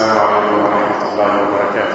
السلام عليكم ورحمة الله وبركاته.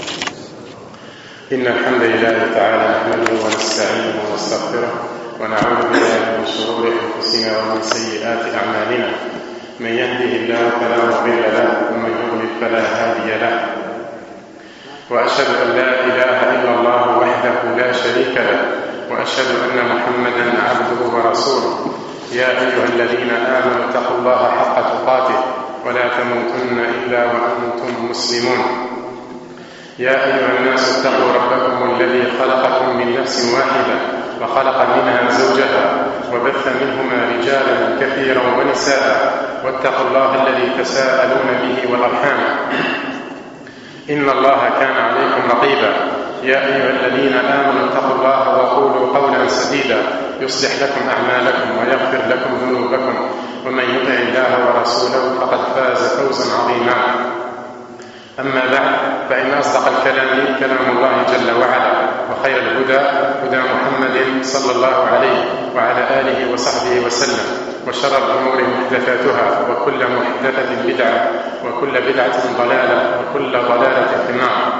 إن الحمد لله تعالى نحمده ونستعينه ونستغفره ونعوذ بالله من شرور أنفسنا ومن سيئات أعمالنا، من يهده الله فلا مضل له ومن يضلل فلا هادي له، وأشهد أن لا إله إلا الله وحده لا شريك له، وأشهد أن محمدا عبده ورسوله. يا أيها الذين آمنوا اتقوا الله حق تقاته ولا تموتن إلا وأنتم مسلمون. يا أيها الناس اتقوا ربكم الذي خلقكم من نفس واحدة وخلق منها زوجها وبث منهما رجالا كثيرا ونساء، واتقوا الله الذي تساءلون به والأرحام إن الله كان عليكم رقيبا. يا أيها الذين آمنوا اتقوا الله وقولوا قولا سديدا يصلح لكم أعمالكم ويغفر لكم ذنوبكم، ومن يطع الله ورسوله فقد فاز فوزا عظيما. أما بعد، فإن أصدق الكلام كلام الله جل وعلا، وخير الهدى هدى محمد صلى الله عليه وعلى آله وصحبه وسلم، وشر الأمور محدثاتها، وكل محدثة بدعة، وكل بدعة ضلالة، وكل ضلالة في النار.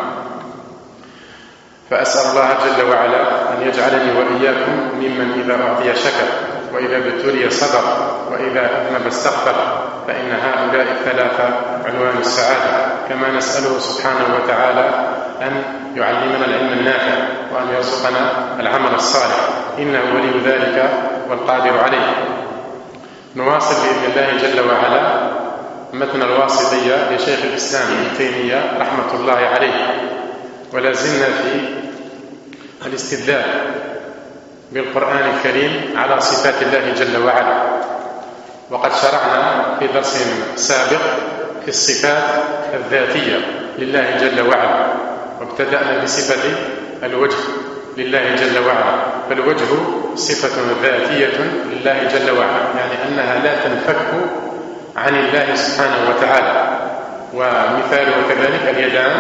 فأسأل الله جل وعلا أن يجعلني وإياكم ممن إذا أعطي شكر، وإذا ابتلي صبر، وإذا أذنب استغفر، فإن هؤلاء الثلاثة عنوان السعادة. كما نسأله سبحانه وتعالى أن يعلمنا العلم النافع، وأن يرزقنا العمل الصالح، إنه ولي ذلك والقادر عليه. نواصل بإذن الله جل وعلا متن الواسطية لشيخ الإسلام ابن تيمية رحمة الله عليه، ولا زلنا في الاستدلال بالقرآن الكريم على صفات الله جل وعلا. وقد شرعنا في درس سابق في الصفات الذاتية لله جل وعلا، وابتدأنا بصفة الوجه لله جل وعلا. فالوجه صفة ذاتية لله جل وعلا، يعني أنها لا تنفك عن الله سبحانه وتعالى. ومثاله كذلك اليدان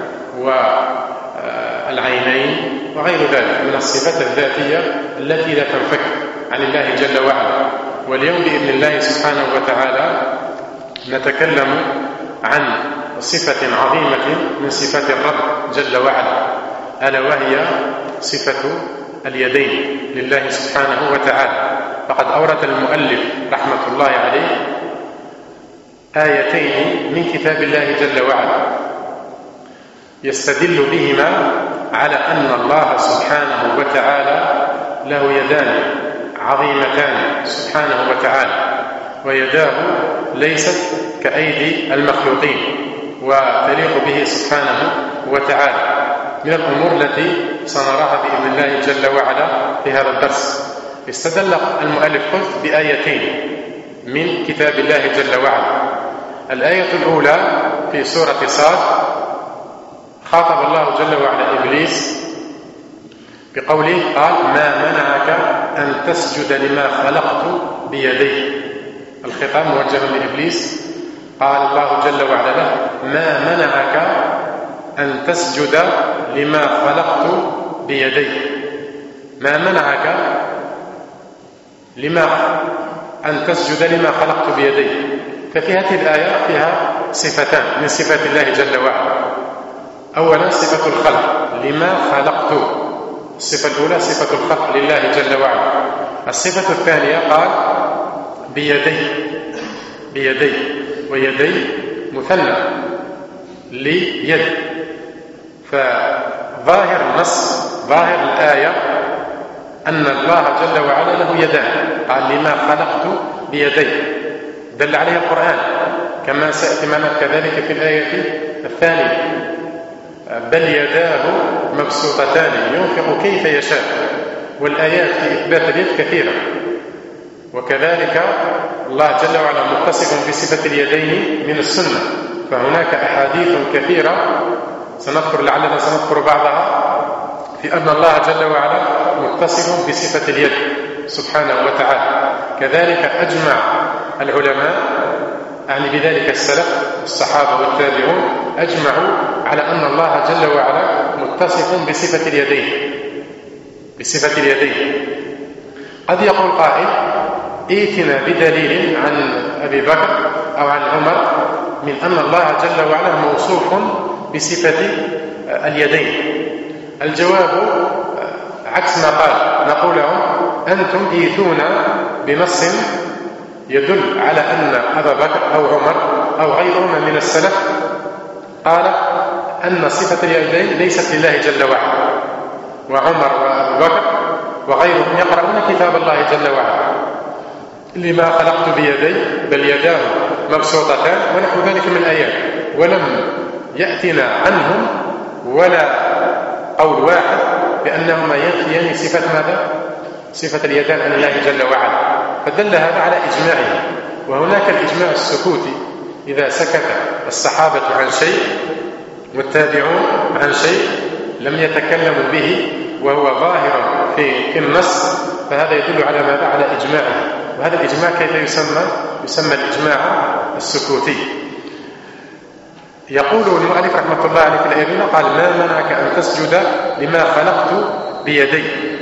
والعينين وغير ذلك من الصفات الذاتية التي لا تنفك عن الله جل وعلا. واليوم بإذن الله سبحانه وتعالى نتكلم عن صفة عظيمة من صفات الرب جل وعلا، ألا وهي صفة اليدين لله سبحانه وتعالى. فقد أورد المؤلف رحمة الله عليه آيتين من كتاب الله جل وعلا يستدل بهما على أن الله سبحانه وتعالى له يدان عظيمتان سبحانه وتعالى، ويداه ليست كأيدي المخلوقين، وتليق به سبحانه وتعالى. من الأمور التي سنراها بإذن الله جل وعلا في هذا الدرس. استدل المؤلف قلت بآيتين من كتاب الله جل وعلا. الآية الأولى في سورة صاد خاطب الله جل وعلا إبليس بقوله قال ما منعك أن تسجد لما خلقت بيدي. الخطاب موجه لإبليس، قال الله جل وعلا له ما منعك أن تسجد لما خلقت بيدي. ما منعك أن تسجد لما خلقت بيدي. ففي هذه الآية فيها صفتان من صفات الله جل وعلا. أولا صفة الخلق، لما خلقت. الصفة الأولى صفة الخلق لله جل وعلا. الصفة الثانية قال بيدي، ويدي مثنى ليد. فظاهر النص ظاهر الآية أن الله جل وعلا له يدان، قال لما خلقت بيدي، دل عليه القرآن كما سيأتي معنا كذلك في الآية الثانية بل يداه مبسوطتان ينفق كيف يشاء. والآيات في إثبات اليد كثيرة. وكذلك الله جل وعلا متصف بصفة اليدين من السنة، فهناك أحاديث كثيرة لعلنا سنذكر بعضها في أن الله جل وعلا متصف بصفة اليد سبحانه وتعالى. كذلك أجمع العلماء، يعني بذلك السلف الصحابة والتابعون، أجمعوا على أن الله جل وعلا متصف بصفة اليدين. قد يقول قائل ائتنا بدليل عن أبي بكر أو عن عمر من أن الله جل وعلا موصوف بصفة اليدين؟ الجواب عكس ما قال. نقول لهم أنتم إيتونا بنص يدل على أن أبا بكر أو عمر أو غيرهما من السلف قال أن صفة اليدين ليست لله جل وعلا، وعمر وأبو بكر وغيرهم يقرؤون كتاب الله جل وعلا لما خلقت بيدي بل يداه مبسوطتان ونحو ذلك من الآيات، ولم يأتنا عنهم ولا قول واحد بأنهما ينفيان صفة ماذا؟ صفة اليدان عن الله جل وعلا. فدل هذا على إجماعه. وهناك الإجماع السكوتي، إذا سكت الصحابة عن شيء والتابعون عن شيء لم يتكلموا به وهو ظاهر في النص، فهذا يدل على ماذا؟ على إجماعه. وهذا الإجماع كيف يسمى؟ يسمى الإجماع السكوتي. يقول المؤلف رحمة الله عليه في الآية قال ما منعك أن تسجد لما خلقت بيدي.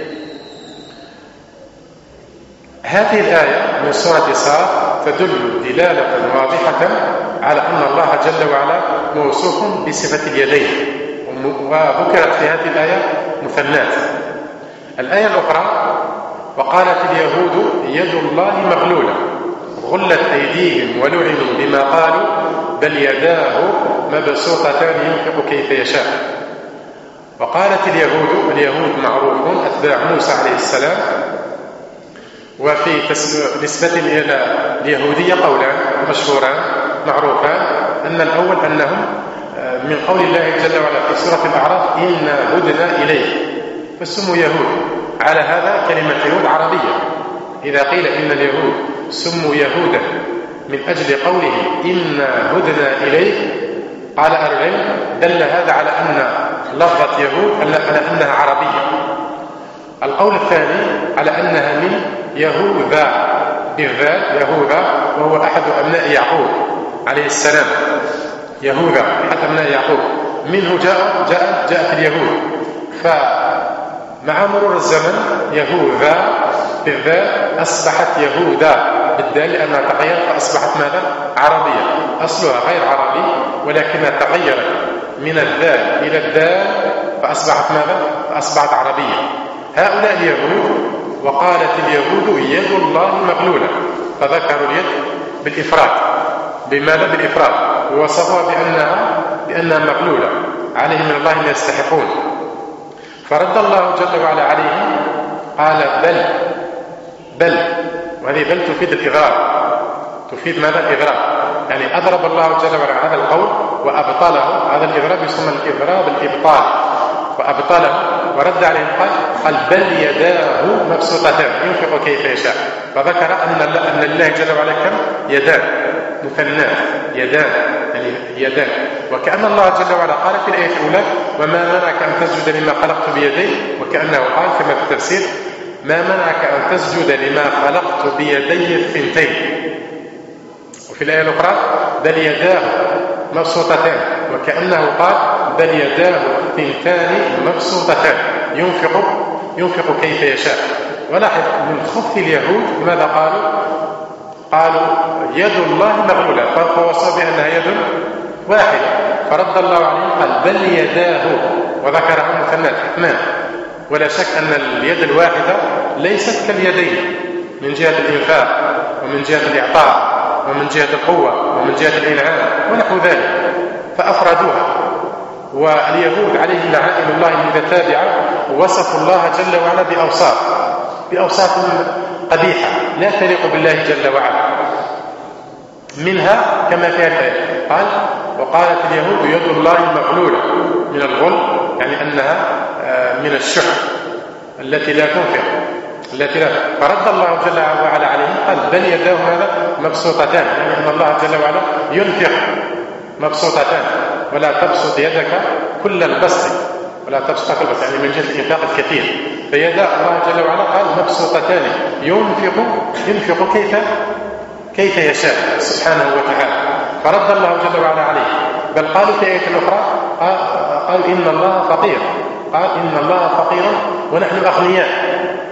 هذه الآية من سورة صاد تدل دلالة واضحة على أن الله جل وعلا موصوف بصفة اليدين، وذكرت في هذه الآية مثنات. الآية الأخرى وقالت اليهود يد الله مغلولة غلت أيديهم ولعنوا بما قالوا بل يداه مبسوطتان ينفق كيف يشاء. وقالت اليهود معروفون أتباع موسى عليه السلام، وفي نسبة إلى اليهودية قولان مشهوران معروفان. أن الأول أنهم من قول الله جل وعلا في سورة الأعراف إنا هدنا إليه فسموا يهود. على هذا كلمة يهود عربية. إذا قيل إن اليهود سموا يهودا من أجل قولهم إنا هدنا إليه، قال أهل العلم دل هذا على أن لفظة يهود على أنها عربية. القول الثاني على أنها من يهوذا بالذال، يهوذا وهو أحد أبناء يعقوب عليه السلام. يهوذا أحد أبناء يعقوب، منه جاءت اليهود. فمع مرور الزمن يهوذا بالذال أصبحت يهودا بالدال لأنها تغيرت فأصبحت ماذا؟ عربية. أصلها غير عربي ولكنها تغيرت من الذال إلى الدال فأصبحت ماذا؟ فأصبحت عربية. هؤلاء اليهود وقالت اليهود يد الله مغلولة، فذكروا اليد بالإفراد. بماذا؟ بالإفراد. ووصفوها بأنها مغلولة عليهم من الله ما يستحقون. فرد الله جل وعلا عليهم قال بل، وهذه بل تفيد الإضراب. تفيد ماذا؟ الإضراب، يعني أضرب الله جل وعلا هذا القول وأبطله. هذا الإضراب يسمى الإضراب الإبطال، وأبطله ورد عليهم قال بل يداه مبسوطتان ينفق كيف يشاء. فذكر أن لله جل وعلا كم؟ يدان مثنات، يدان يعني يدان. وكأن الله جل وعلا قال في الآية الأولى وما منعك أن تسجد لما خلقت بيدي، وكأنه قال كما في التفسير ما منعك أن تسجد لما خلقت بيدي الثنتين. وفي الآية الأخرى بل يداه مبسوطتان، وكأنه قال بل يداه ثنتان مبسوطتان ينفق كيف يشاء. ولاحظ من خبث اليهود ماذا قالوا يد الله مغلولة، فوصوا بأنها يد واحدة. فرد الله عليهم قال بل يداه وذكرها مثنات اثنان. ولا شك أن اليد الواحدة ليست كاليدين من جهة الإنفاق ومن جهة الإعطاء ومن جهة القوة ومن جهة الإنعام ونحو ذلك، فأفردوها. واليهود عليهم لعنة الله المتتابعة وصفوا الله جل وعلا بأوصاف قبيحة لا تليق بالله جل وعلا. منها كما في الآية قال وقالت اليهود يد الله مغلولة من الغل، يعني أنها من الشح التي لا تنفق فرد الله جل وعلا عليهم قال بل يداه ماذا؟ مبسوطتان، يعني أن الله جل وعلا ينفق مبسوطتان ولا تبسط يدك كل البسط، ولا تبسط كل البسط يعني من جهة الإنفاق الكثير. فيدا الله جل وعلا قال مبسوطتان ينفق كيف يشاء سبحانه وتعالى. فرد الله جل وعلا عليه. بل قالوا في آية أخرى قال إن الله فقير، قال إن الله فقير ونحن أغنياء.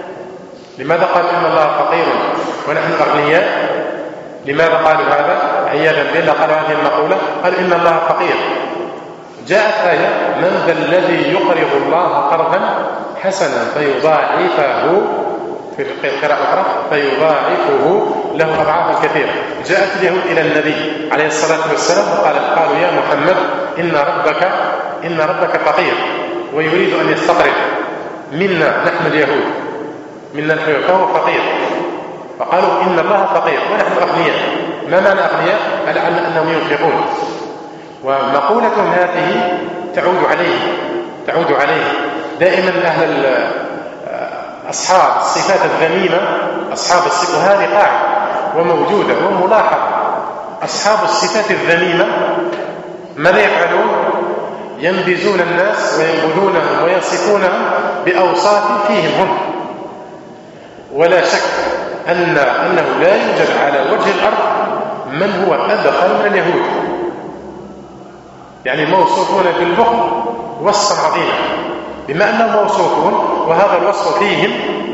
لماذا قال إن الله فقير ونحن أغنياء؟ لماذا قالوا هذا؟ عياذا بالله قال هذه المقولة، قال إن الله فقير. جاءت آية: من ذا الذي يقرض الله قرضا حسنا فيضاعفه، في القراءة الأخرى فيضاعفه له أضعافا كثيرة. جاءت اليهود إلى النبي عليه الصلاة والسلام قالوا: يا محمد إن ربك فقير ويريد أن يستقرض منا نحن اليهود، فهو فقير. فقالوا: إن الله فقير ونحن أغنياء. ما معنى أغنياء؟ على أنهم ينفقون. ومقولتهم هذه تعود عليه دائما أهل أصحاب الصفات الذميمة، أصحاب الصفات، وهذه قاعدة وموجودة وملاحظة. أصحاب الصفات الذميمة ماذا يفعلون؟ ينبذون الناس وينبذونهم ويصفونهم بأوصاف فيهم هم. ولا شك أنه لا يوجد على وجه الأرض من هو أدخل من اليهود، يعني موصوفون بالبخل وصفا عظيما، بما أنهم موصوفون وهذا الوصف فيهم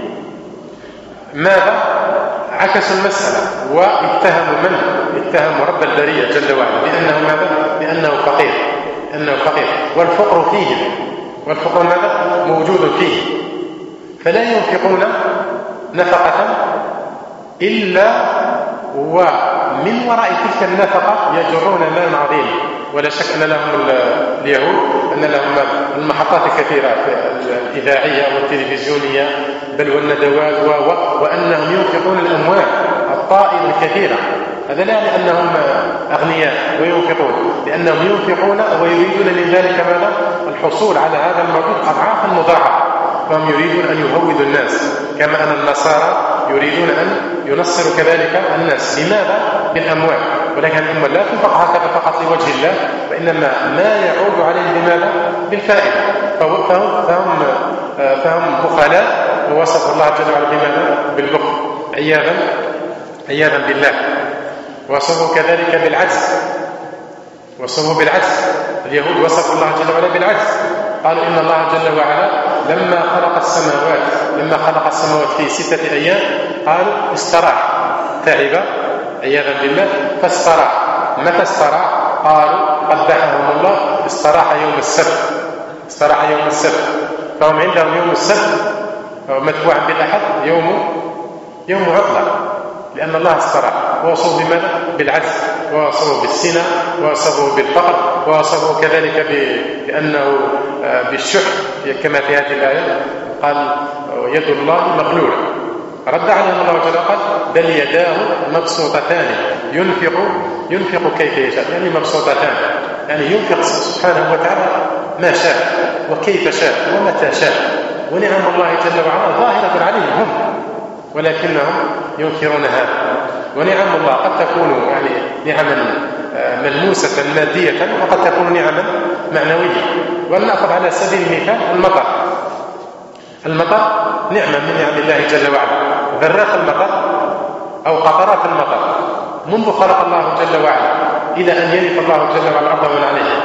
ماذا؟ عكسوا المسألة اتهموا رب البرية جل وعلا بأنه ماذا؟ بأنه فقير، والفقر فيهم، والفقر ماذا؟ موجود فيه. فلا ينفقون نفقة إلا ومن وراء تلك النفقة يجرون مالا عظيما. ولا شك أن لهم اليهود أن لهم المحطات الكثيرة الإذاعية والتلفزيونية بل والندوات وأنهم ينفقون الأموال الطائلة الكثيرة. هذا لا يعني أنهم أغنياء وينفقون، لأنهم ينفقون ويريدون من ذلك ماذا؟ الحصول على هذا المردود أضعافا مضاعفة. فهم يريدون أن يهودوا الناس كما أن النصارى يريدون أن ينصروا كذلك الناس. لماذا؟ بالأموال. ولكن الأموال لا تنفق هكذا فقط لوجه الله، وإنما ما يعود عليهم بماذا؟ بالفائدة. فهم بخلاء، ووصف الله جل وعلا بماذا؟ بالبخل عياذا بالله. وصفوا كذلك بالعجز. اليهود وصفوا الله جل وعلا بالعجز. قالوا إن الله جل وعلا لما خلق السماوات في 6 أيام قالوا استراح، تعب عياذا بالله فاستراح. متى استراح؟ قالوا قدحهم الله استراح يوم السبت. فهم عندهم يوم السبت متبوعا بالأحد يوم عطلة، لأن الله استراح. ووصفوا بماذا؟ بالعجز، ووصفوا بالسنة، ووصفوا بالفقر، ووصفوا كذلك بأنه بالشح كما في هذه الآية قال يد الله مغلولة. رد عليهم الله جل وعلا بل يداه مبسوطتان ينفق كيف يشاء، يعني مبسوطتان، يعني ينفق سبحانه وتعالى ما شاء وكيف شاء ومتى شاء. ونعم الله جل وعلا ظاهرة عليهم هم، ولكنهم ينكرون هذا. ونعم الله قد تكون يعني نعما ملموسة مادية، وقد تكون نعما معنوية. ولنأخذ على سبيل المثال المطر نعمة من نعم الله جل وعلا. ذرات المطر أو قطرات المطر منذ خلق الله جل وعلا إلى أن يرث الله جل وعلا الأرض ومن عليها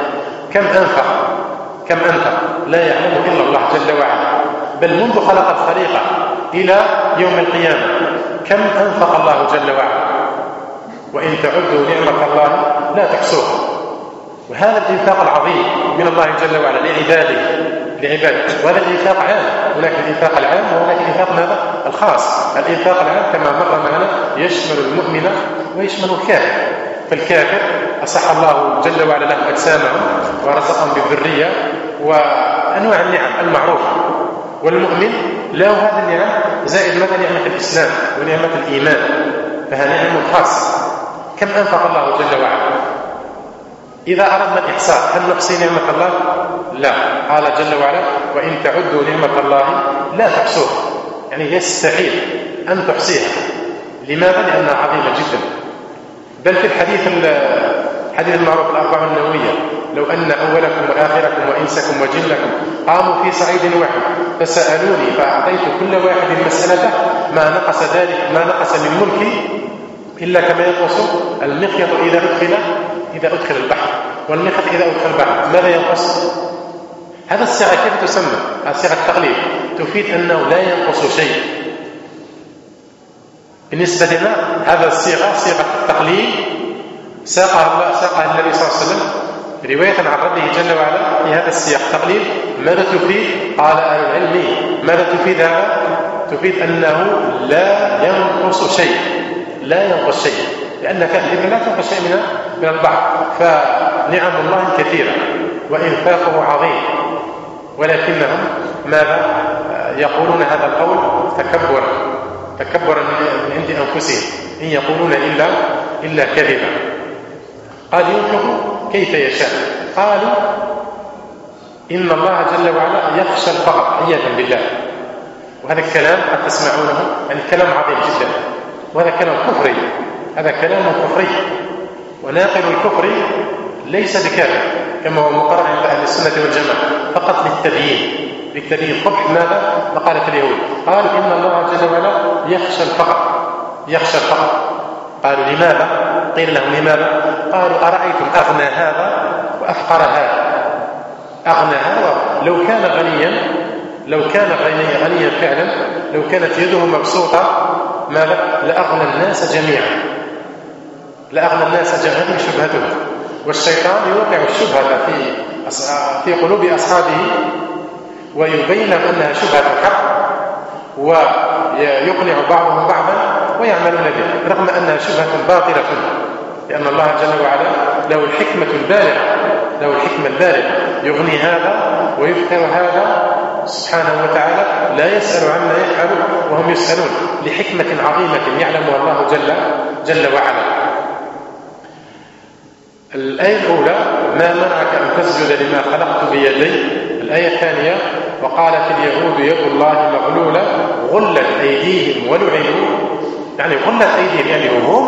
كم أنفق لا يعلمه إلا الله جل وعلا. بل منذ خلق الخليقة إلى يوم القيامة كم أنفق الله جل وعلا، وإن تعدوا نعمة الله لا تحصوها. وهذا الإنفاق العظيم من الله جل وعلا لعباده. وهذا الإنفاق عام، هناك الإنفاق العام وهناك الإنفاق ماذا؟ الخاص. الإنفاق العام كما مر معنا يشمل المؤمن ويشمل الكافر. فالكافر أصح الله جل وعلا لهم أجسامهم ورزقهم بالذرية وأنواع النعم المعروفة، والمؤمن له هذه النعم زائد ماذا؟ نعمة الإسلام ونعمة الإيمان، فهي نعم خاصة. كم أنفق الله جل وعلا؟ إذا أردنا الإحصاء هل نحصي نعمة الله؟ لا. قال جل وعلا وإن تعدوا نعمة الله لا تحصوها، يعني يستحيل أن تحصيها. لماذا؟ لأنها عظيمة جدا. بل في الحديث المعروف الأربعة النووية لو أن أولكم وآخركم وإنسكم وجنكم قاموا في صعيد واحد فسألوني فأعطيت كل واحد مسألته ما نقص من ملكي إلا كما ينقص المخيط إذا أدخل البحر. والمخيط إذا أدخل البحر ماذا ينقص؟ هذا الصيغة كيف تسمى؟ صيغة التقليد تفيد أنه لا ينقص شيء. بالنسبة لنا هذا الصيغة صيغة التقليد ساقها النبي صلى الله عليه وسلم رواية عن ربه جل وعلا في هذا السياق تقليل. ماذا تفيد؟ قال أهل العلم ماذا تفيد هذا؟ تفيد أنه لا ينقص شيء، لا ينقص شيء، لأنك إذا لا تنقص شيء من البعض. فنعم الله كثيرة وإنفاقه عظيم، ولكنهم ماذا يقولون هذا القول تكبرا من عند أنفسهم، إن يقولون إلا كذبا. قال ينفق كيف يشاء. قالوا إن الله جل وعلا يخشى الفقر عياذا بالله. وهذا الكلام قد تسمعونه، يعني كلام عظيم جدا، وهذا كلام كفري، هذا كلام كفري، وناقل الكفر ليس بكافر كما هو مقرر عند أهل السنة والجماعة، فقط للتبيين قبح ماذا؟ مقالة اليهود. قال إن الله جل وعلا يخشى الفقر. قالوا لماذا؟ قيل لهم لماذا؟ قالوا أرأيتم أغنى هذا وأفقر هذا. أغنى هذا لو كان غنيا فعلا، لو كانت يده مبسوطة ماذا؟ لأغنى الناس جميعا. هذه شبهته، والشيطان يوقع الشبهة في قلوب أصحابه ويبين لهم أنها شبهة الحق، ويقنع بعضهم بعضا ويعملون به رغم أنها شبهة باطلة، لأن الله جل وعلا له الحكمة البالغة، يغني هذا ويفقر هذا سبحانه وتعالى، لا يسأل عما يفعل وهم يسألون، لحكمة عظيمة يعلمها الله جل وعلا. الآية الأولى ما منعك أن تسجد لما خلقت بيدي. الآية الثانية وقالت اليهود يد الله مغلولة غلت أيديهم ولعنوا. يعني غلت أيديهم يعني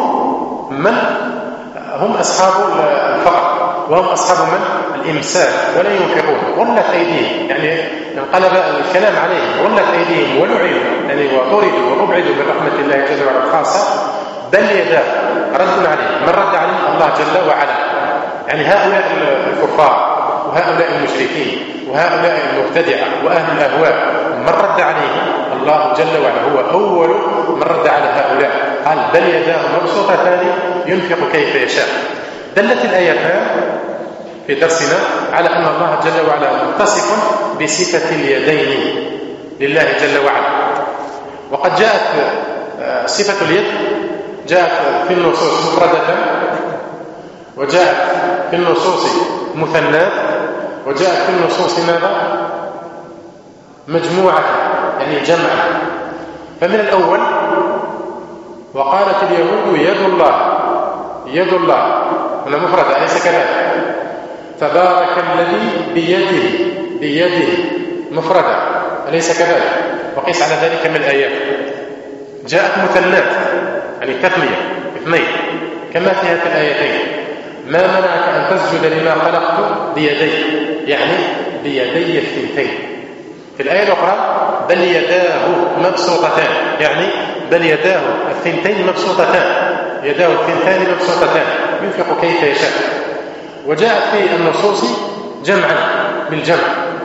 هم أصحاب الفقر، وهم أصحاب الإمساك ولا ينفقون. غلت أيديهم يعني انقلب الكلام عليهم، غلت أيديهم ولعنوا يعني وطردوا وأبعدوا من رحمة الله جل وعلا الخاصة. بل يداه رد عليهم، من رد عليهم؟ الله جل وعلا. يعني هؤلاء الكفار وهؤلاء المشركين وهؤلاء المبتدعة وأهل الأهواء، من رد عليهم؟ الله جل وعلا هو أول من رد على هؤلاء. قال بل يداه مبسوطتان ينفق كيف يشاء. دلت الآيتان في درسنا على أن الله جل وعلا متصف بصفة اليدين لله جل وعلا. وقد جاءت صفة اليد جاءت في النصوص مفردة، وجاءت في النصوص مثنات، وجاءت في النصوص ماذا؟ مجموعة يعني جمعا. فمن الأول وقالت اليهود يد الله هنا مفردة أليس كذلك؟ تبارك الذي بيده مفردة أليس كذلك؟ وقيس على ذلك من الآيات. جاءت مثنات يعني تثنية اثنين كما في هذه الآيتين. ما منعك أن تسجد لما خلقت بيدي، يعني بيدي الثنتين. في الآية الأخرى بل يداه مبسوطتان، يعني بل يداه الثنتين مبسوطتان، يداه الثنتان مبسوطتان ينفق كيف يشاء. وجاءت في النصوص جمعا بالجمع.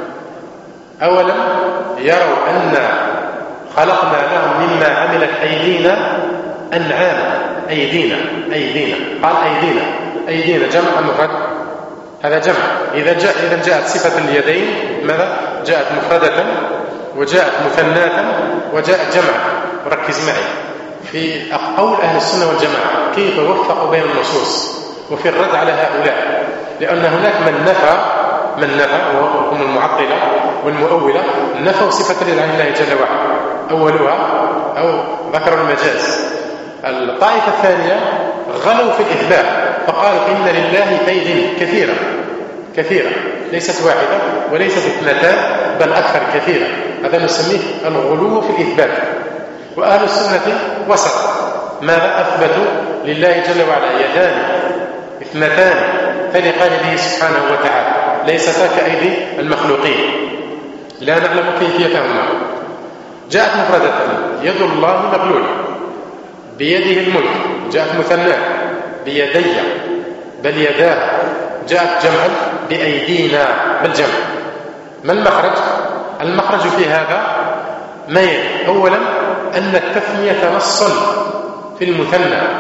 أولا يروا أن خلقنا لهم مما عملت أيدينا أنعاما. أيدينا قال أيدينا جمع مفرد، هذا جمع. إذا جاءت صفة اليدين ماذا؟ جاءت مفردة وجاءت مثناة وجاءت جمع. ركز معي في قول أهل السنة والجماعة كيف وفقوا بين النصوص وفي الرد على هؤلاء، لأن هناك من نفى وهم المعطلة والمؤولة، نفوا صفة اليد عن الله جل وعلا. أولها أو ذكروا المجاز. الطائفة الثانية غلوا في الإثبات فقالوا إن لله أيدي كثيرة ليست واحدة وليست اثنتان بل أكثر كثيرة. هذا نسميه الغلو في الإثبات. وأهل السنة وسط، ماذا أثبتوا؟ لله جل وعلا يدان اثنتان تليقان به سبحانه وتعالى ليستا كأيدي المخلوقين، لا نعلم كيفيتهما. جاءت مفردة يد الله مغلولة بيده الملك، جاءت مثنى بيدي بل يداه، جاءت جمعا بأيدينا بالجمع. ما المخرج؟ المخرج في هذا ما يلي. أولا أن التثنية نص في المثنى،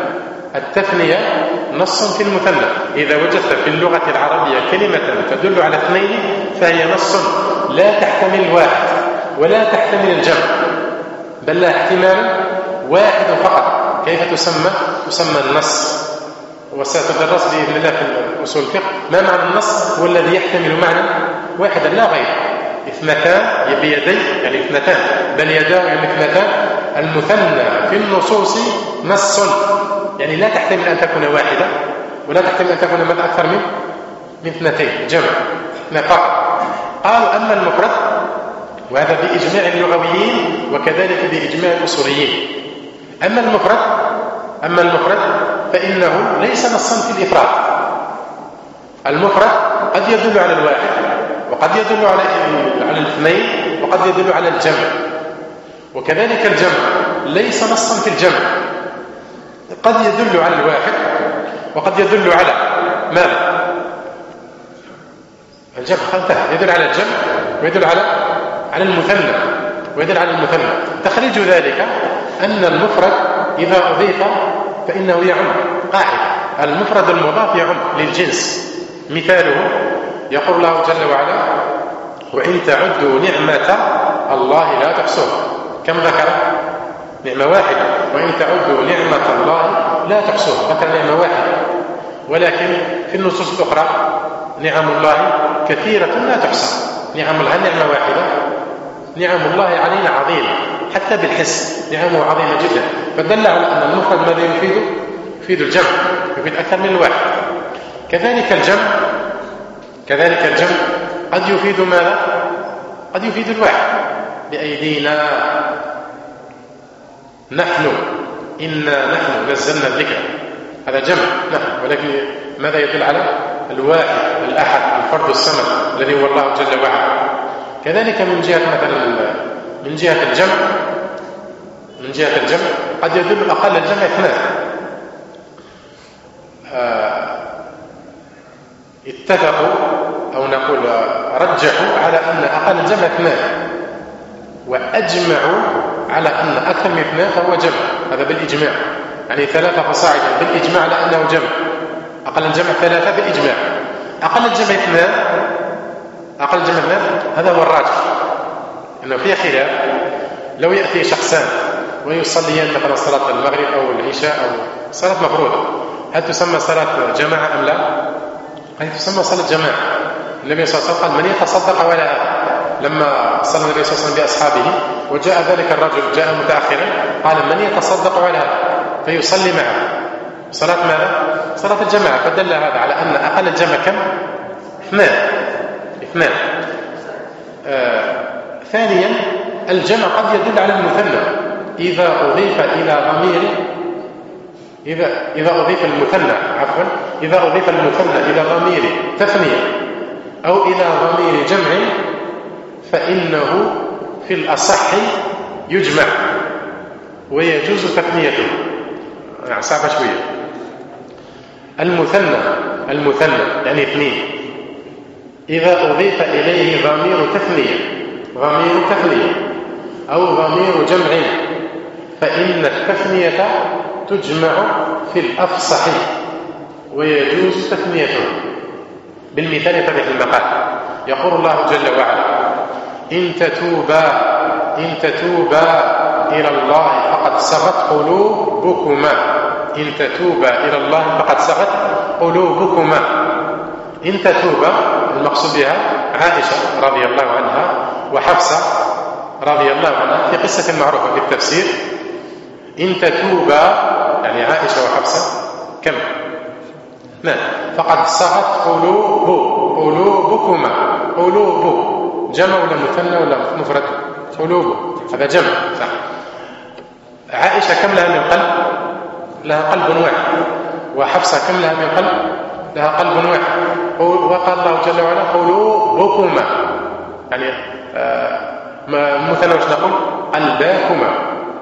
التثنية نص في المثنى. إذا وجدت في اللغة العربية كلمة تدل على اثنين فهي نص لا تحتمل واحد ولا تحتمل الجمع، بل لها احتمال واحد فقط. كيف تسمى النص، وستدرس بإذن الله في أصول الفقه ما معنى النص. هو الذي يحتمل معنى واحدا لا غير. اثنتان بيدي يعني اثنتان، بل يداه يعني اثنتان. المثنى في النصوص نص، يعني لا تحتمل أن تكون واحدة ولا تحتمل أن تكون ماذا أكثر من اثنتين، جمع فقط. قالوا أما المفرد، وهذا بإجماع اللغويين وكذلك بإجماع الأصوليين، أما المفرد فإنه ليس نصا في الإفراد. المفرد قد يدل على الواحد وقد يدل على الاثنين وقد يدل على الجمع، وكذلك الجمع ليس نصا في الجمع، قد يدل على الواحد وقد يدل على ماذا؟ الجمع. يدل على الجمع ويدل على المثنى ويدل على المثنى. تخريج ذلك أن المفرد إذا أضيف فإنه يعم. قاعدة: المفرد المضاف يعم للجنس. مثاله يقول الله جل وعلا: وإن تعدوا نعمة الله لا تحصوها. كم ذكر؟ نعمة واحدة. وإن تعدوا نعمة الله لا تحصوها، ذكر نعمة واحدة. ولكن في النصوص الأخرى نعم الله كثيرة لا تحصى. نعم الله نعمة واحدة، نعم الله علينا عظيمة حتى بالحس، نعمه عظيمة جدا. فدل على أن المفرد ماذا يفيد الجمع، يفيد أكثر من الواحد. كذلك الجمع قد يفيد ماذا؟ قد يفيد الواحد. بأيدينا نحن نزلنا الذكر، هذا جمع نحن، ولكن ماذا يدل على الواحد الأحد الفرد الصمد الذي هو الله جل وعلا. كذلك من جهة الجمع قد يدل أقل الجمع اثنان. اتفقوا أو نقول رجحوا على أن أقل الجمع اثنان، وأجمعوا على أن أكثر من اثنان فهو جمع. هذا بالإجماع، يعني ثلاثة فصاعدا بالإجماع على أنه جمع. أقل الجمع ثلاثة بالإجماع. أقل الجمع اثنان هذا هو الراجح، إنه في خلاف. لو يأتي شخصان ويصليان مثلا صلاة المغرب أو العشاء أو صلاة مفروضة، هل تسمى صلاة جماعة أم لا؟ هل تسمى صلاة جماعة؟ النبي صلى الله عليه وسلم قال: من يتصدق ولا هذا. لما صلى النبي صلى الله عليه وسلم بأصحابه وجاء ذلك الرجل جاء متأخرا، قال: من يتصدق ولا هذا، فيصلي معه صلاة ماذا؟ صلاة الجماعة. فدل هذا على أن أقل الجمع كم؟ اثنان. ثانيا الجمع قد يدل على المثنى إذا أضيف إلى ضمير، إذا أضيف المثنى إلى ضمير تثنية أو إلى ضمير جمع فإنه في الأصح يجمع ويجوز تثنيته. صعبة شوية. المثنى يعني اثنين، إذا أضيف إليه ضمير تثنية أو ضمير جمع فإن التثنية تجمع في الأفصح ويجوز تثنيته. بالمثال يتضح المقال. يقول الله جل وعلا: إن تتوبا إلى الله فقد صغت قلوبكما. إن تتوبا إلى الله فقد صغت قلوبكما. إن تتوبا المقصود بها عائشة رضي الله عنها وحفصة رضي الله عنها في قصة معروفة في التفسير. إن تتوبا يعني عائشة وحفصة كم؟ فقد صغت قلوبكما. قلوب جمع ولا مثنى ولا مفرد؟ قلوب، هذا جمع صح. عائشة كم لها من قلب؟ لها قلب واحد. وحفصة كم لها من قلب؟ لها قلب واحد. وقال الله جل وعلا: قلوبكما، يعني مثنى وش نقول؟ قلباكما.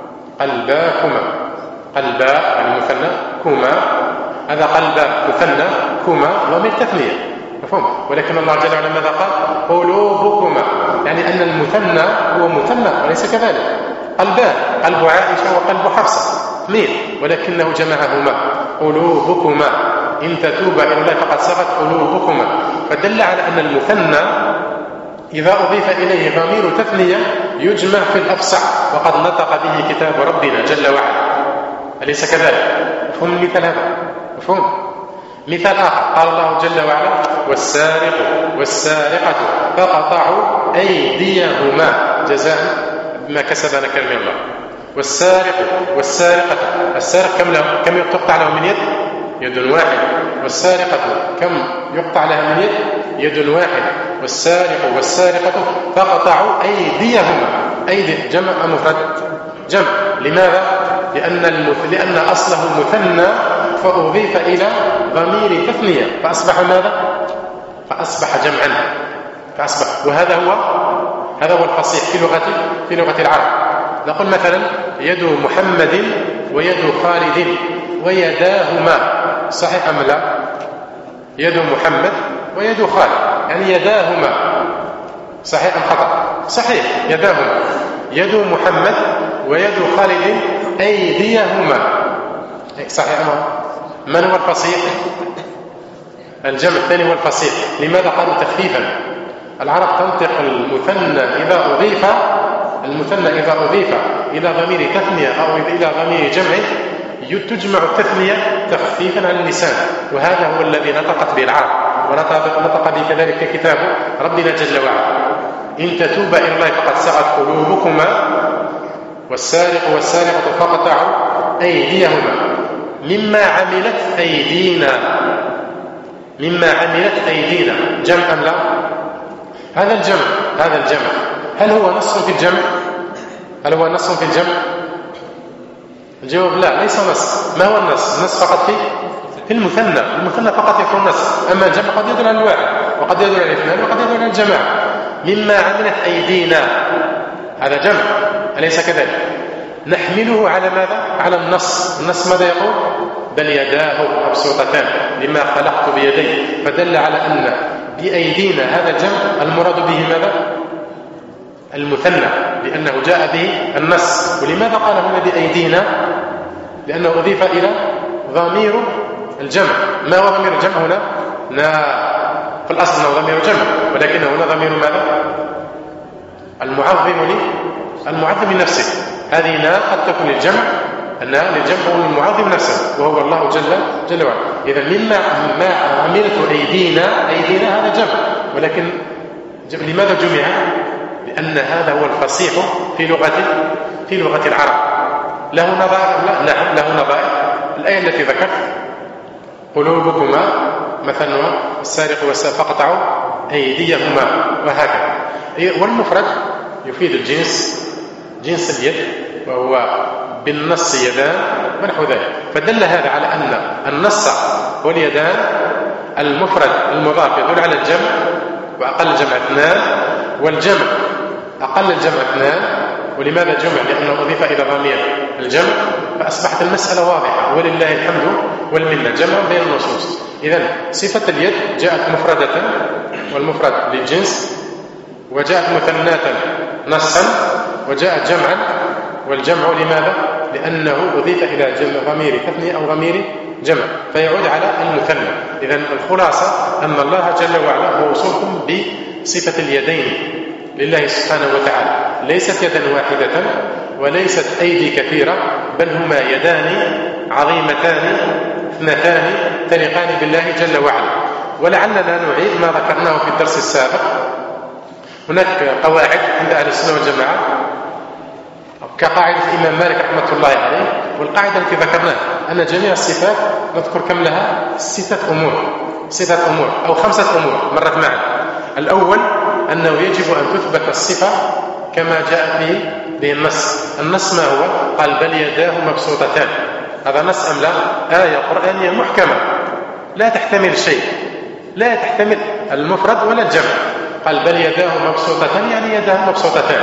قلبا يعني مثنى، كما هذا قلب مثنى، كما ضمير تثنية، مفهوم. ولكن الله جل وعلا ماذا قال؟ قلوبكما، يعني أن المثنى هو مثنى وليس كذلك. قلبان، قلب عائشة وقلب حفصة اثنين، ولكنه جمعهما قلوبكما إن تتوبا إلى الله فقد صغت قلوبكما. فدل على أن المثنى إذا أضيف إليه ضمير تثنية يجمع في الأفصح، وقد نطق به كتاب ربنا جل وعلا. أليس كذلك؟ مفهوم المثال هذا؟ مفهوم. مثال آخر قال الله جل وعلا والسارق والسارقة فقطعوا أيديهما جزاء بما كسب نكال من الله. والسارق والسارقة، السارق كم تقطع له من يد واحد، والسارقة كم يقطع لها من يد واحد. والسارق والسارقة فقطعوا أيديهما، أيدي جمع مفرد؟ جمع. لماذا؟ لأن أصله مثنى فأضيف إلى ضمير تثنية فأصبح ماذا؟ فأصبح جمعا، فأصبح. وهذا هو الفصيح في لغة العرب. نقول مثلا يد محمد ويد خالد ويداهما، صحيح أم لا؟ يد محمد ويد خالد يعني يداهما، صحيح أم خطأ؟ صحيح، يداهما. يد محمد ويد خالد أيديهما، صحيح أم؟ من هو الفصيح؟ الجمع الثاني هو الفصيح. لماذا قالوا تخفيفا؟ العرب تنطق المثنى إذا أضيف إلى ضمير تثنية أو إلى ضمير جمع تجمع التثنية تخفيفا عن اللسان، وهذا هو الذي نطقت به العرب ونطق به كذلك كتاب ربنا جل وعلا. إن تتوبا إلى الله فقد صغت قلوبكما والسارق والسارقة فقطعوا أيديهما مما عملت أيدينا جمع أم لا؟ هذا الجمع هل هو نص في الجمع؟ الجواب لا، ليس نص. ما هو النص؟ النص فقط في المثنى فقط يكون نص. أما الجمع قد يدل على الواحد وقد يدل على الاثنين وقد يدل على الجماعة. مما عملت أيدينا هذا جمع، أليس كذلك؟ نحمله على ماذا؟ على النص. النص ماذا يقول؟ بل يداه مبسوطتان لما خلقت بيدي، فدل على أن بأيدينا هذا الجمع المراد به ماذا؟ المثنى، لأنه جاء به النص. ولماذا قال هنا بأيدينا؟ لأنه أضيف إلى ضمير الجمع. ما هو ضمير الجمع هنا؟ في الأصل أنه ضمير جمع، ولكن هنا ضمير ماذا؟ المعظم نفسه. هذه قد تكون للجمع، أنها للجمع والمعظم نفسه وهو الله جل وعلا. إذا مما عملت أيدينا هذا جمع، ولكن لماذا جمع؟ لأن هذا هو الفصيح في لغة العرب. له نظائر؟ لا، نعم له نظائر. الآية التي ذكرت قلوبكما مثلها السارق والسارقة فقطعوا أيديهما، وهكذا. والمفرد يفيد جنس اليد، وهو بالنص يدان ونحو ذلك. فدل هذا على أن النص واليدان المفرد المضاف يدل على الجمع، وأقل الجمع 2، والجمع أقل الجمع 2. ولماذا جمع؟ لأنه أضيف إلى ضمير الجمع، فأصبحت المسألة واضحة ولله الحمد والمنة، جمع بين النصوص. إذن صفة اليد جاءت مفردة، والمفرد للجنس، وجاءت مثناة نصا، وجاءت جمعا. والجمع لماذا؟ لأنه أضيف إلى ضمير تثنية أو ضمير جمع فيعود على المثنى. إذن الخلاصة أن الله جل وعلا موصوف بصفة اليدين لله سبحانه وتعالى، ليست يدا واحدة وليست أيدي كثيرة، بل هما يدان عظيمتان اثنتان تليقان بالله جل وعلا. ولعلنا نعيد ما ذكرناه في الدرس السابق. هناك قواعد عند أهل السنة والجماعة كقاعدة الإمام مالك رحمة الله عليه، والقاعدة التي ذكرناها أن جميع الصفات نذكر كم لها 6 أمور أو 5 أمور مرت معنا. الأول أنه يجب أن تثبت الصفة كما جاء به النص ما هو؟ قال بل يداه مبسوطتان. هذا نص أم لا؟ آية قرآنية محكمة لا تحتمل شيء، لا تحتمل المفرد ولا الجمع. قال بل يداه مبسوطتان يعني يداه مبسوطتان.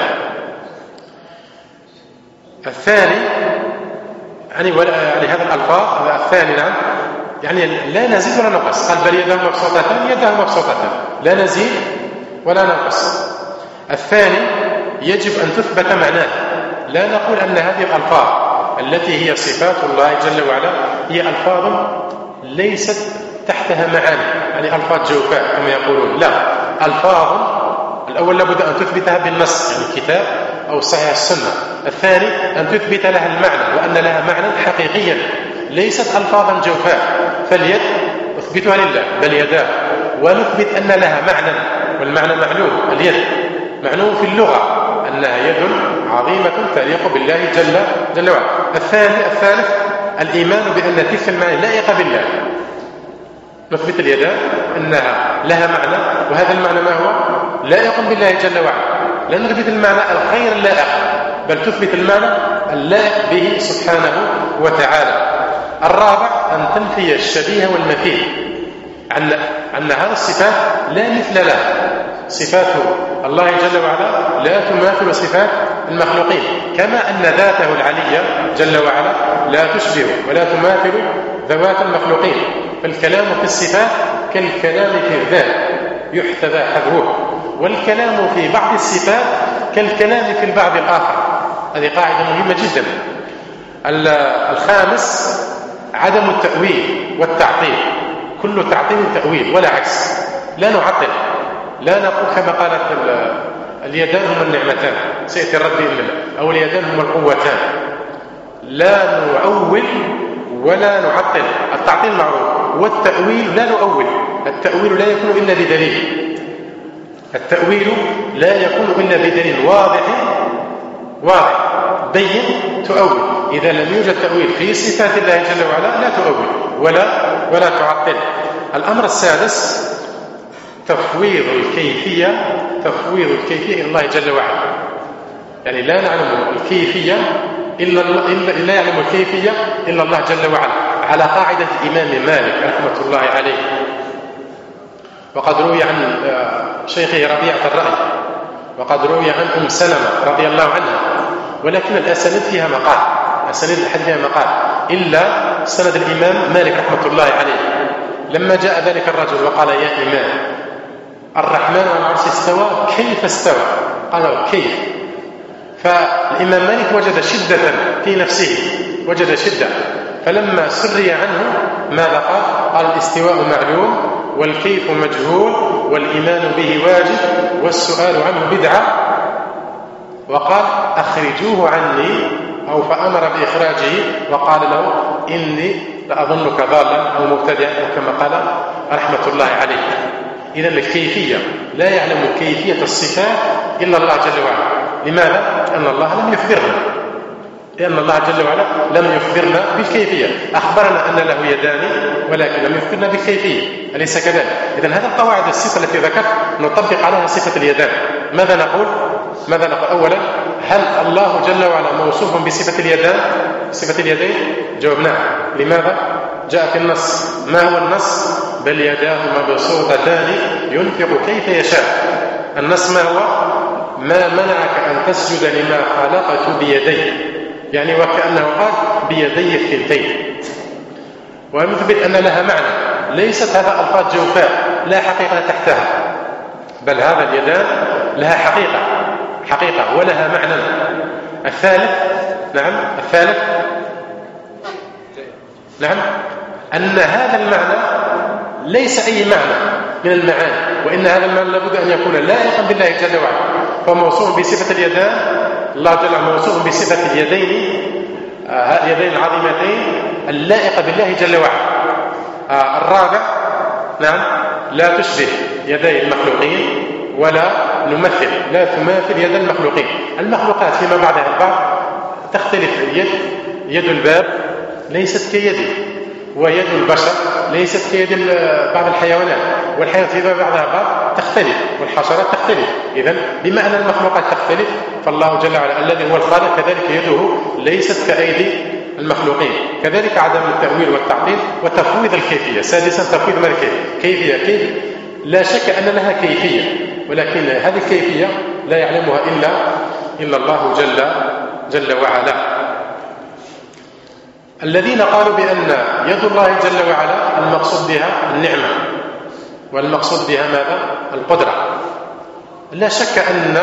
الثاني يعني هذا الألفاظ الثاني نعم يعني لا نزيد ولا نقص. قال بل يداه مبسوطتان، يداه مبسوطتان، لا نزيد ولا نقص. الثاني يجب أن تثبت معناه، لا نقول أن هذه الألفاظ التي هي صفات الله جل وعلا هي ألفاظ ليست تحتها معاني، يعني ألفاظ جوفاء كما يقولون، لا، ألفاظ الأول لابد أن تثبتها بالنص، يعني الكتاب أو صحيح السنة. الثاني أن تثبت لها المعنى وأن لها معنى حقيقيا، ليست ألفاظا جوفاء. فاليد أثبتها لله بل يداه، ونثبت أن لها معنى، والمعنى معلوم. اليد معلوم في اللغة أنها يد عظيمة تليق بالله جل وعلا. الثالث الإيمان بأن تلك المعنى لائقة بالله، نثبت اليد أنها لها معنى، وهذا المعنى ما هو؟ لائق بالله جل وعلا. لا نثبت المعنى الغير اللائق، بل تثبت المعنى اللائق به سبحانه وتعالى. الرابع أن تنفي الشبيه والمثيل، أن هذه الصفات لا مثل لها. صفات الله جل وعلا لا تماثل صفات المخلوقين، كما أن ذاته العلية جل وعلا لا تشبه ولا تماثل ذوات المخلوقين. فالكلام في الصفات كالكلام في الذات يحتذى حذوه، والكلام في بعض الصفات كالكلام في البعض الآخر. هذه قاعدة مهمة جدا. الخامس عدم التأويل والتعطيل. كل تعطيل تأويل ولا عكس. لا نعطل، لا نقول كما قالت اليدان هما النعمتان سيأتي الرد إلا، أو اليدان هما القوتان. لا نؤول ولا نعطل. التعطيل معروف، والتأويل لا نؤول. التأويل لا يكون إلا بدليل. التأويل لا يكون إلا بدليل واضح بين تؤول. إذا لم يوجد تأويل في صفات الله جل وعلا لا تؤول ولا تعطل. الأمر السادس تفويض الكيفية إلى الله جل وعلا. يعني لا نعلم الكيفية لا يعلم الكيفية إلا الله جل وعلا، على قاعدة الإمام مالك رحمة الله عليه. وقد روي عن شيخه ربيعة الرأي، وقد روي عن أم سلمة رضي الله عنها، ولكن الأسانيد فيها مقال، أسانيد الحديث فيها مقال، إلا سند الإمام مالك رحمة الله عليه. لما جاء ذلك الرجل وقال: يا إمام، الرحمن على العرش استوى، كيف استوى؟ قال: كيف؟ فالإمام مالك وجد شدة في نفسه، وجد شدة، فلما سري عنه ماذا قال؟ قال: الاستواء معلوم، والكيف مجهول، والإيمان به واجب، والسؤال عنه بدعة. وقال: أخرجوه عني، أو فأمر بإخراجه، وقال له: إني لأظنك ضالا أو مبتدعا، أو كما قال رحمة الله عليه. إذا الكيفية لا يعلم كيفية الصفات إلا الله جل وعلا. لماذا؟ لأن الله جل وعلا لم يخبرنا بالكيفية. أخبرنا أن له يدان، ولكن لم يخبرنا بالكيفية، أليس كذلك؟ إذن هذه القواعد الستة التي ذكرت نطبق عليها صفة اليدان. ماذا نقول؟ أولا، هل الله جل وعلا موصوف بصفة اليدان؟ صفة اليدين؟ جوابنا. لماذا؟ جاء في النص. ما هو النص؟ بل يداه مبسوطتان ينفق كيف يشاء. النص ما هو؟ ما منعك أن تسجد لما خلقت بيدي، يعني وكأنه قال بيدي الثنتين. ونثبت أن لها معنى، ليست هذا ألفاظ جوفاء لا حقيقة تحتها، بل هذا اليدان لها حقيقة ولها معنى. الثالث أن هذا المعنى ليس أي معنى من المعاني، وإن هذا المعنى لابد أن يكون لائقا بالله جل وعلا. فموصوف بصفة اليدان، الله جل وعلا موصوف بصفة اليدين العظيمتين اللائقة بالله جل وعلا. الرابع لا تشبه يدي المخلوقين، ولا نمثل، لا تماثل يد المخلوقين. المخلوقات فيما بعدها البعض تختلف. يد الباب ليست كيدي، ويد البشر ليست كيد بعض الحيوانات، والحيوانات فيما بعضها بعض تختلف، والحشرات تختلف. إذن بما أن المخلوقات تختلف، فالله جل وعلا الذي هو الخالق كذلك يده ليست كأيدي المخلوقين. كذلك عدم التأويل والتعطيل وتفويض الكيفية. سادسا تفويض الكيفية. كيف؟ لا شك أن لها كيفية، ولكن هذه الكيفية لا يعلمها إلا الله جل وعلا. الذين قالوا بأن يد الله جل وعلا المقصود بها النعمة، والمقصود بها ماذا؟ القدرة. لا شك أن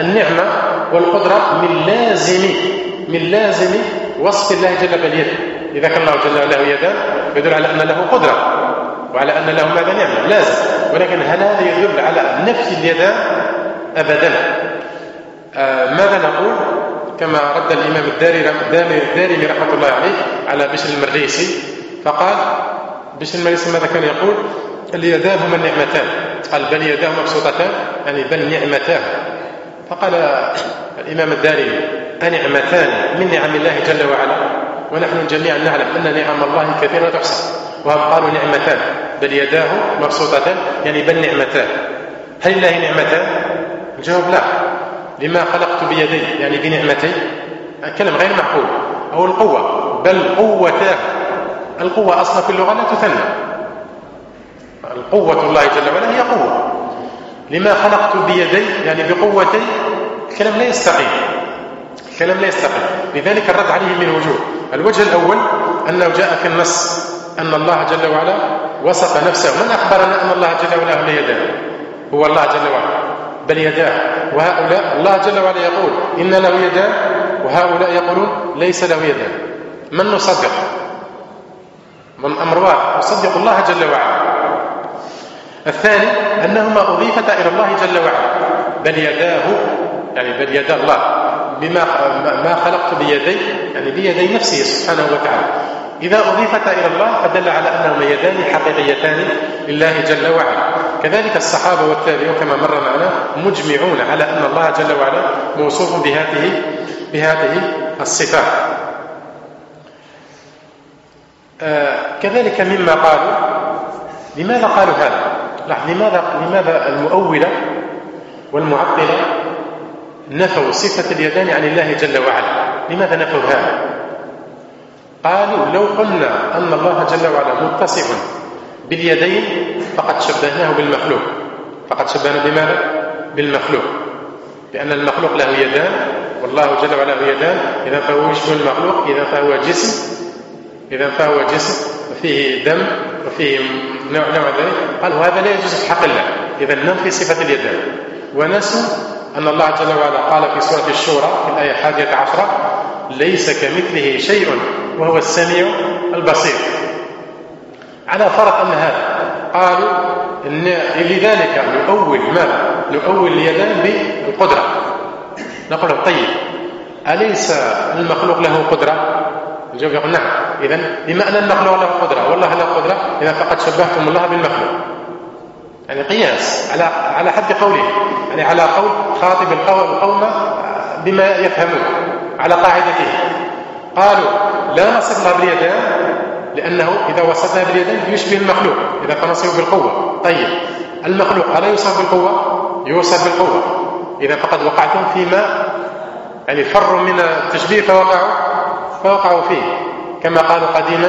النعمة والقدرة من لازم وصف الله جل باليد، إذا كان الله جل وعلا له يدان يدل على أن له قدرة وعلى أن له ماذا نعمة لازم، ولكن هل هذا يدل على نفي اليدان؟ أبدا. ماذا نقول؟ كما رد الإمام الدارمي رحمة الله عليه على بشر المريسي، فقال بشر المريسي ماذا كان يقول؟ اليدان هما النعمتان، قال بل يداه مبسوطتان، يعني بل نعمتان. فقال الإمام الدارمي أنعمتان من نعم الله جل وعلا؟ ونحن جميعا نعلم أن نعم الله كثيرة تحصى، وهم قالوا نعمتان بل يداه مبسوطتان، يعني بل نعمتان. هل الله نعمتان؟ الجواب لا. لما خلقت بيدي يعني بنعمتي؟ كلام غير معقول. أو القوة، بل قوتاه. القوة أصلا في اللغة لا تثنى، القوة الله جل وعلا هي قوة. لما خلقت بيدي يعني بقوتي، الكلام لا يستقيم، الكلام لا يستقيم. لذلك الرد عليه من وجوه. الوجه الأول أنه جاء في النص أن الله جل وعلا وصف نفسه. من أخبرنا أن الله جل وعلا له يدان؟ هو الله جل وعلا، بل يداه. وهؤلاء الله جل وعلا يقول إن له يدان، وهؤلاء يقولون ليس له يدان. من نصدق؟ من أمر واحد، نصدق الله جل وعلا. الثاني أنهما أضيفتا إلى الله جل وعلا، بل يداه يعني بل يدا الله، ما خلقت بيدي يعني بيدي نفسه سبحانه وتعالى. إذا أضيفتا إلى الله فدل على أنهما يدان حقيقيتان لله جل وعلا. كذلك الصحابة والتابعون كما مر معنا مجمعون على أن الله جل وعلا موصوف بهذه الصفات. كذلك مما قالوا، لماذا قالوا هذا؟ لماذا المؤولة والمعطلة نفوا صفة اليدان عن الله جل وعلا؟ لماذا نفوا هذا؟ قالوا لو قلنا أن الله جل وعلا متصف باليدين فقد شبهناه بالمخلوق. فقد شبهنا بماذا؟ بالمخلوق، لأن المخلوق له يدان والله جل وعلا له يدان، إذا فهو يشبه المخلوق، إذا فهو جسم وفيه دم وفيه نوع ذلك. قالوا هذا لا يجوز في حق الله، إذا ننفي صفة اليدان. ونسوا أن الله جل وعلا قال في سورة الشورى في الآية 11 ليس كمثله شيء وهو السميع البصير. على فرض أن هذا، قالوا إن لذلك نؤول اليدان بالقدرة. نقول طيب أليس المخلوق له قدرة؟ الجواب يقول نعم. إذن بما أن المخلوق له قدرة والله له قدرة، إذا فقد شبهتم الله بالمخلوق. يعني قياس على حد قوله، يعني على قول خاطب القوم بما يفهمون على قاعدته. قالوا لا نصف الله باليدان لأنه إذا وصفنا باليدين يشبه المخلوق، إذا فنصفه بالقوة. طيب المخلوق ألا يوصف بالقوة؟ يوصف بالقوة. إذا فقد وقعتم فيما يعني فروا من التشبيه فوقعوا فيه، كما قالوا قديما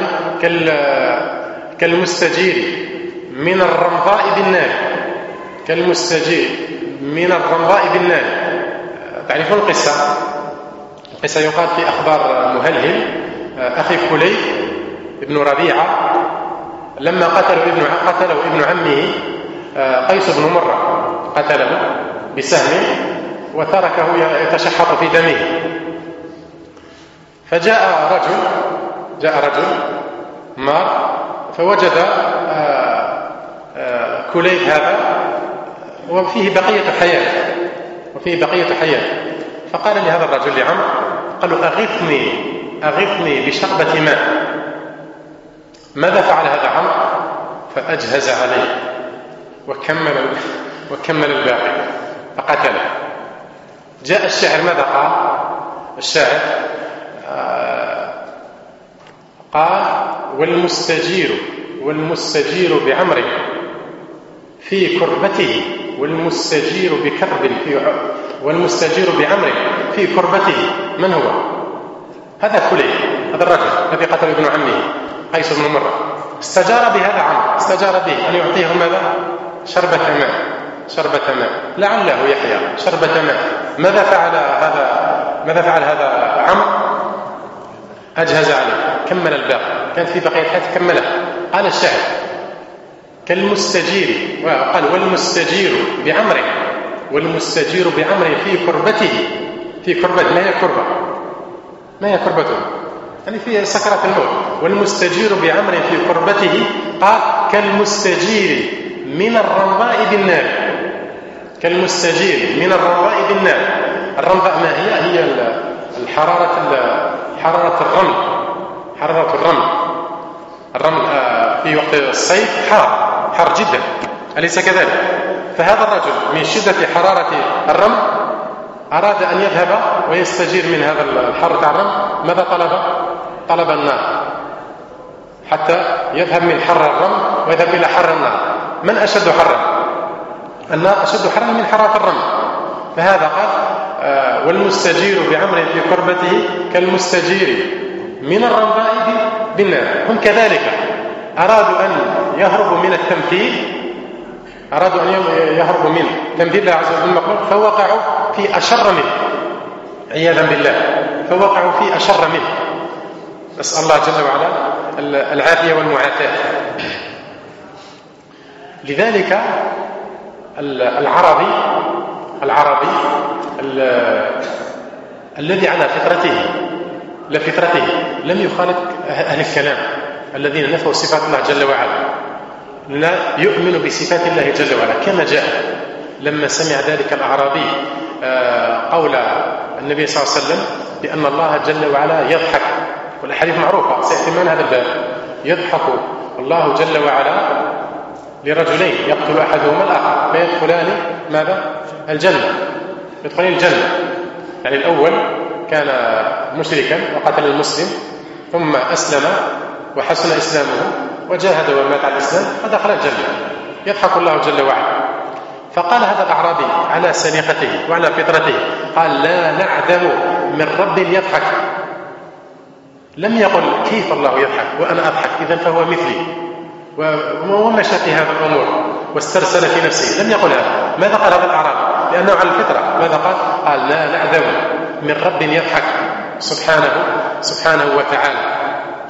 كالمستجير من الرمضاء بالنار. كالمستجير من الرمضاء بالنار. تعرفون القصة يقال في أخبار مهلهل أخي كليب ابن ربيعة لما قتلوا ابن عمه قيس بن مرة، قتله بسهم وتركه يتشحط في دمه. فجاء رجل مار فوجد كليب هذا وفيه بقية حياة، فقال لهذا الرجل لعمرو، قال له أغثني بشربة ماء. ماذا فعل هذا عمرو؟ فأجهز عليه وكمل الباقي فقتله. جاء الشاعر ماذا قال؟ الشاعر قال والمستجير بعمر في كربته، والمستجير بعمر في كربته. من هو؟ هذا كليب، هذا الرجل الذي قتل ابن عمه قيس بن مرة. استجار بهذا عمرو، استجار به أن يعطيه ماذا؟ شربة ماء لعله يحيى، شربة ماء. ماذا فعل هذا عمرو؟ أجهز عليه، كمل الباقي، كانت في بقية حياته كملها. قال الشاعر كالمستجير، وقال والمستجير بعمر في كربته. في كربته، ما هي كربته؟ يعني في سكرات الموت. والمستجير بعمر في قربته قال كالمستجير من الرمضاء بالنار. كالمستجير من الرمضاء بالنار. الرمضاء ما هي حرارة الرمل. حرارة الرمل في وقت الصيف حار جدا، أليس كذلك؟ فهذا الرجل من شدة حرارة الرمل أراد أن يذهب ويستجير من هذا الحر الرمل. ماذا طلب النار حتى يذهب من حر الرمل ويذهب إلى حر النار. من أشد حرا؟ النار أشد حرا من حرارة الرمل. فهذا قال والمستجير بعمر في قربته كالمستجير من الرمضاء بالنار. هم كذلك أرادوا أن يهربوا من التمثيل، أرادوا أن يهربوا من تمثيل الله عز وجل المخلوق، فوقعوا في أشر منه عياذا بالله، فوقعوا في أشر منه. نسأل الله جل وعلا العافية والمعافاة. لذلك العربي الذي على فطرته لم يخالط أهل الكلام الذين نفوا صفات الله جل وعلا، لا يؤمن بصفات الله جل وعلا كما جاء. لما سمع ذلك الأعرابي قول النبي صلى الله عليه وسلم بأن الله جل وعلا يضحك، والحديث معروفة سيأتي معنا هذا الباب، يضحك الله جل وعلا لرجلين يقتل أحدهما الآخر فيدخلان ماذا؟ الجنة. يدخلان الجنة. يعني الأول كان مشركا وقتل المسلم ثم أسلم وحسن إسلامه وجاهد ومات على الإسلام فدخل الجنة. يضحك الله جل وعلا. فقال هذا الأعرابي على سليقته وعلى فطرته قال لا نعدم من رب يضحك. لم يقل كيف الله يضحك وأنا أضحك إذن فهو مثلي ومشى في هذه الأمور واسترسل في نفسه. لم يقل هذا. ماذا قال هذا الأعرابي؟ لأنه على الفطرة. ماذا قال لا نعدم من رب يضحك سبحانه وتعالى.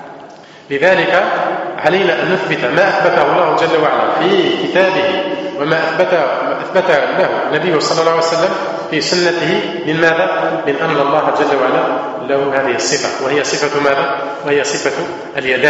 لذلك علينا أن نثبت ما أثبته الله جل وعلا في كتابه وما أثبت له النبي صلى الله عليه وسلم في سنته من ماذا؟ من أن الله جل وعلا له هذه الصفة، وهي صفة ماذا؟ وهي صفة اليدان.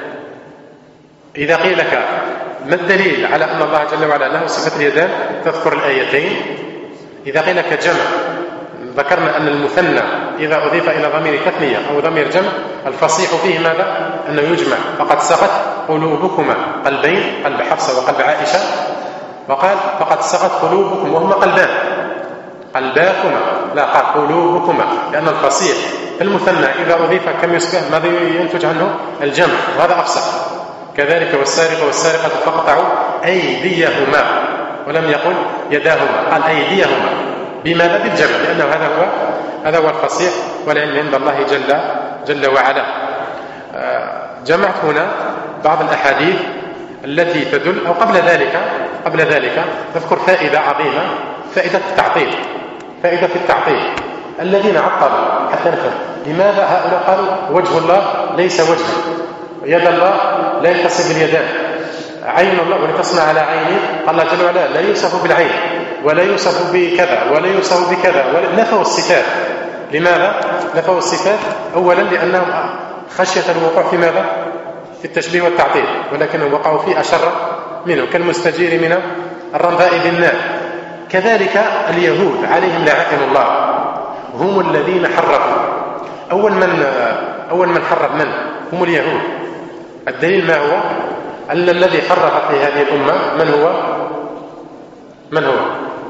إذا قيل لك ما الدليل على أن الله جل وعلا له صفة اليدان؟ تذكر الآيتين. إذا قيل لك جمع، ذكرنا أن المثنى إذا أضيف إلى ضمير تثنية أو ضمير جمع الفصيح فيه ماذا؟ أنه يجمع. فقد سقط قلوبكما قلبين، قلب حفصة وقلب عائشة، وقال فقد سقط قلوبكم وهما قلباكما، لا قال قلوبكما، لأن الفصيح المثنى إذا أضيف كم يصبح؟ ماذا ينتج عنه؟ الجمع، وهذا أفصح. كذلك والسارق والسارقة فاقطعوا أيديهما، ولم يقل يداهما، قال أيديهما. بماذا؟ بالجمع، لأنه هذا هو الفصيح، والعلم عند الله جل وعلا. جمعت هنا بعض الأحاديث التي تدل، أو قبل ذلك نذكر فائدة عظيمة، فائدة في التعطيل. الذين عطلوا حتى نفهم لماذا هؤلاء قالوا وجه الله ليس وجها، يد الله لا يتصف باليدان، عين الله ولتصنع على عينه، قال الله جل وعلا لا يوصف بالعين ولا يوصف بكذا ولا يوصف بكذا، نفوا الصفات. لماذا نفوا الصفات؟ أولا لأنهم خشية الوقوع في ماذا؟ في التشبيه والتعطيل، ولكنهم وقعوا فيه أشر منه، كالمستجير من الرمضاء بالنار. كذلك اليهود عليهم لعنة الله، هم الذين حرفوا. أول من حرف من؟ هم اليهود. الدليل ما هو؟ أن الذي حرف في هذه الأمة من هو؟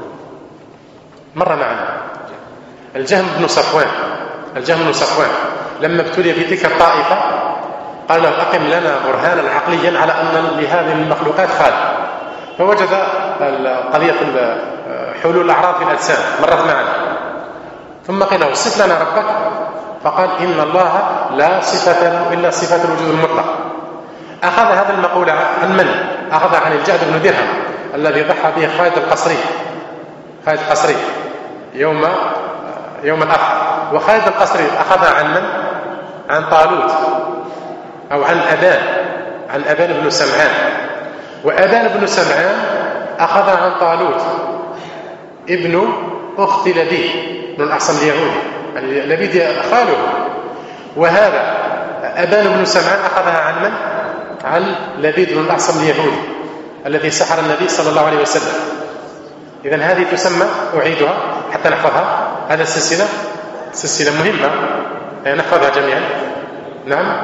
مر معنا الجهم بن صفوان لما ابتلي في تلك الطائفة قال له أقم لنا برهانا عقليا على أن لهذه المخلوقات خالق. فوجد قضية حلول الأعراض في الأجسام مرت معنا، ثم قيل له صف لنا ربك، فقال إن الله لا صفة له إلا صفة الوجود المطلق. أخذ هذا المقولة عن من؟ أخذ عن الجعد بن درهم الذي ضحى به خالد القصري يوم الأخر. وخالد القصري أخذ عن من؟ عن طالوت، أو عن أبان بن سمعان. وأبان بن سمعان أخذ عن طالوت ابن أخت لبيد بن الأعصم اليهودي، لبيد خاله. وهذا أبان بن سمعان أخذها عن من؟ عن لبيد بن الأعصم اليهودي الذي سحر النبي صلى الله عليه وسلم. إذن هذه تسمى، أعيدها حتى نحفظها، هذا سلسلة مهمة نحفظها جميعا. نعم.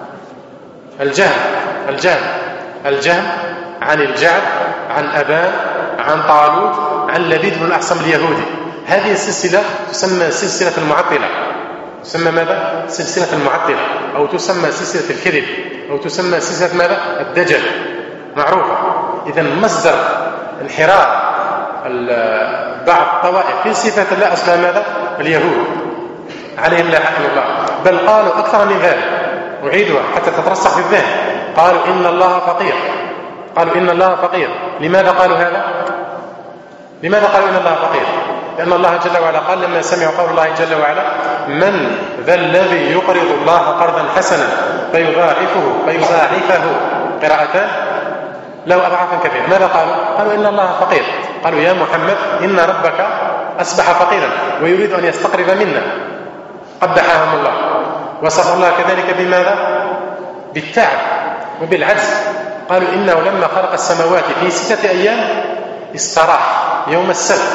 الجهم عن الجعد عن أبان عن طالوت عن لبيد بن الأعصم اليهودي. هذه السلسلة تسمى سلسلة المعطلة. تسمى ماذا؟ سلسلة المعطلة، أو تسمى سلسلة الكذب، أو تسمى سلسلة ماذا؟ الدجل، معروفة. إذن مصدر انحراف بعض الطوائف في صفات الله أصلها ماذا؟ اليهود عليهم لعنة الله. بل قالوا أكثر من ذلك، أعيدها حتى تترسخ في الذهن. قالوا إن الله فقير. لماذا قالوا هذا؟ لماذا قالوا إن الله فقير؟ لأن الله جل وعلا قال لما سمعوا قول الله جل وعلا: من ذا الذي يقرض الله قرضا حسنا فيضاعفه قراءتان له أضعافا كثيرة. ماذا قالوا إن الله فقير. قالوا يا محمد إن ربك أصبح فقيرا ويريد أن يستقرض منا. قبحهم الله. وصف الله كذلك بماذا؟ بالتعب وبالعجز. قالوا إنه لما خلق السماوات في 6 أيام استراح يوم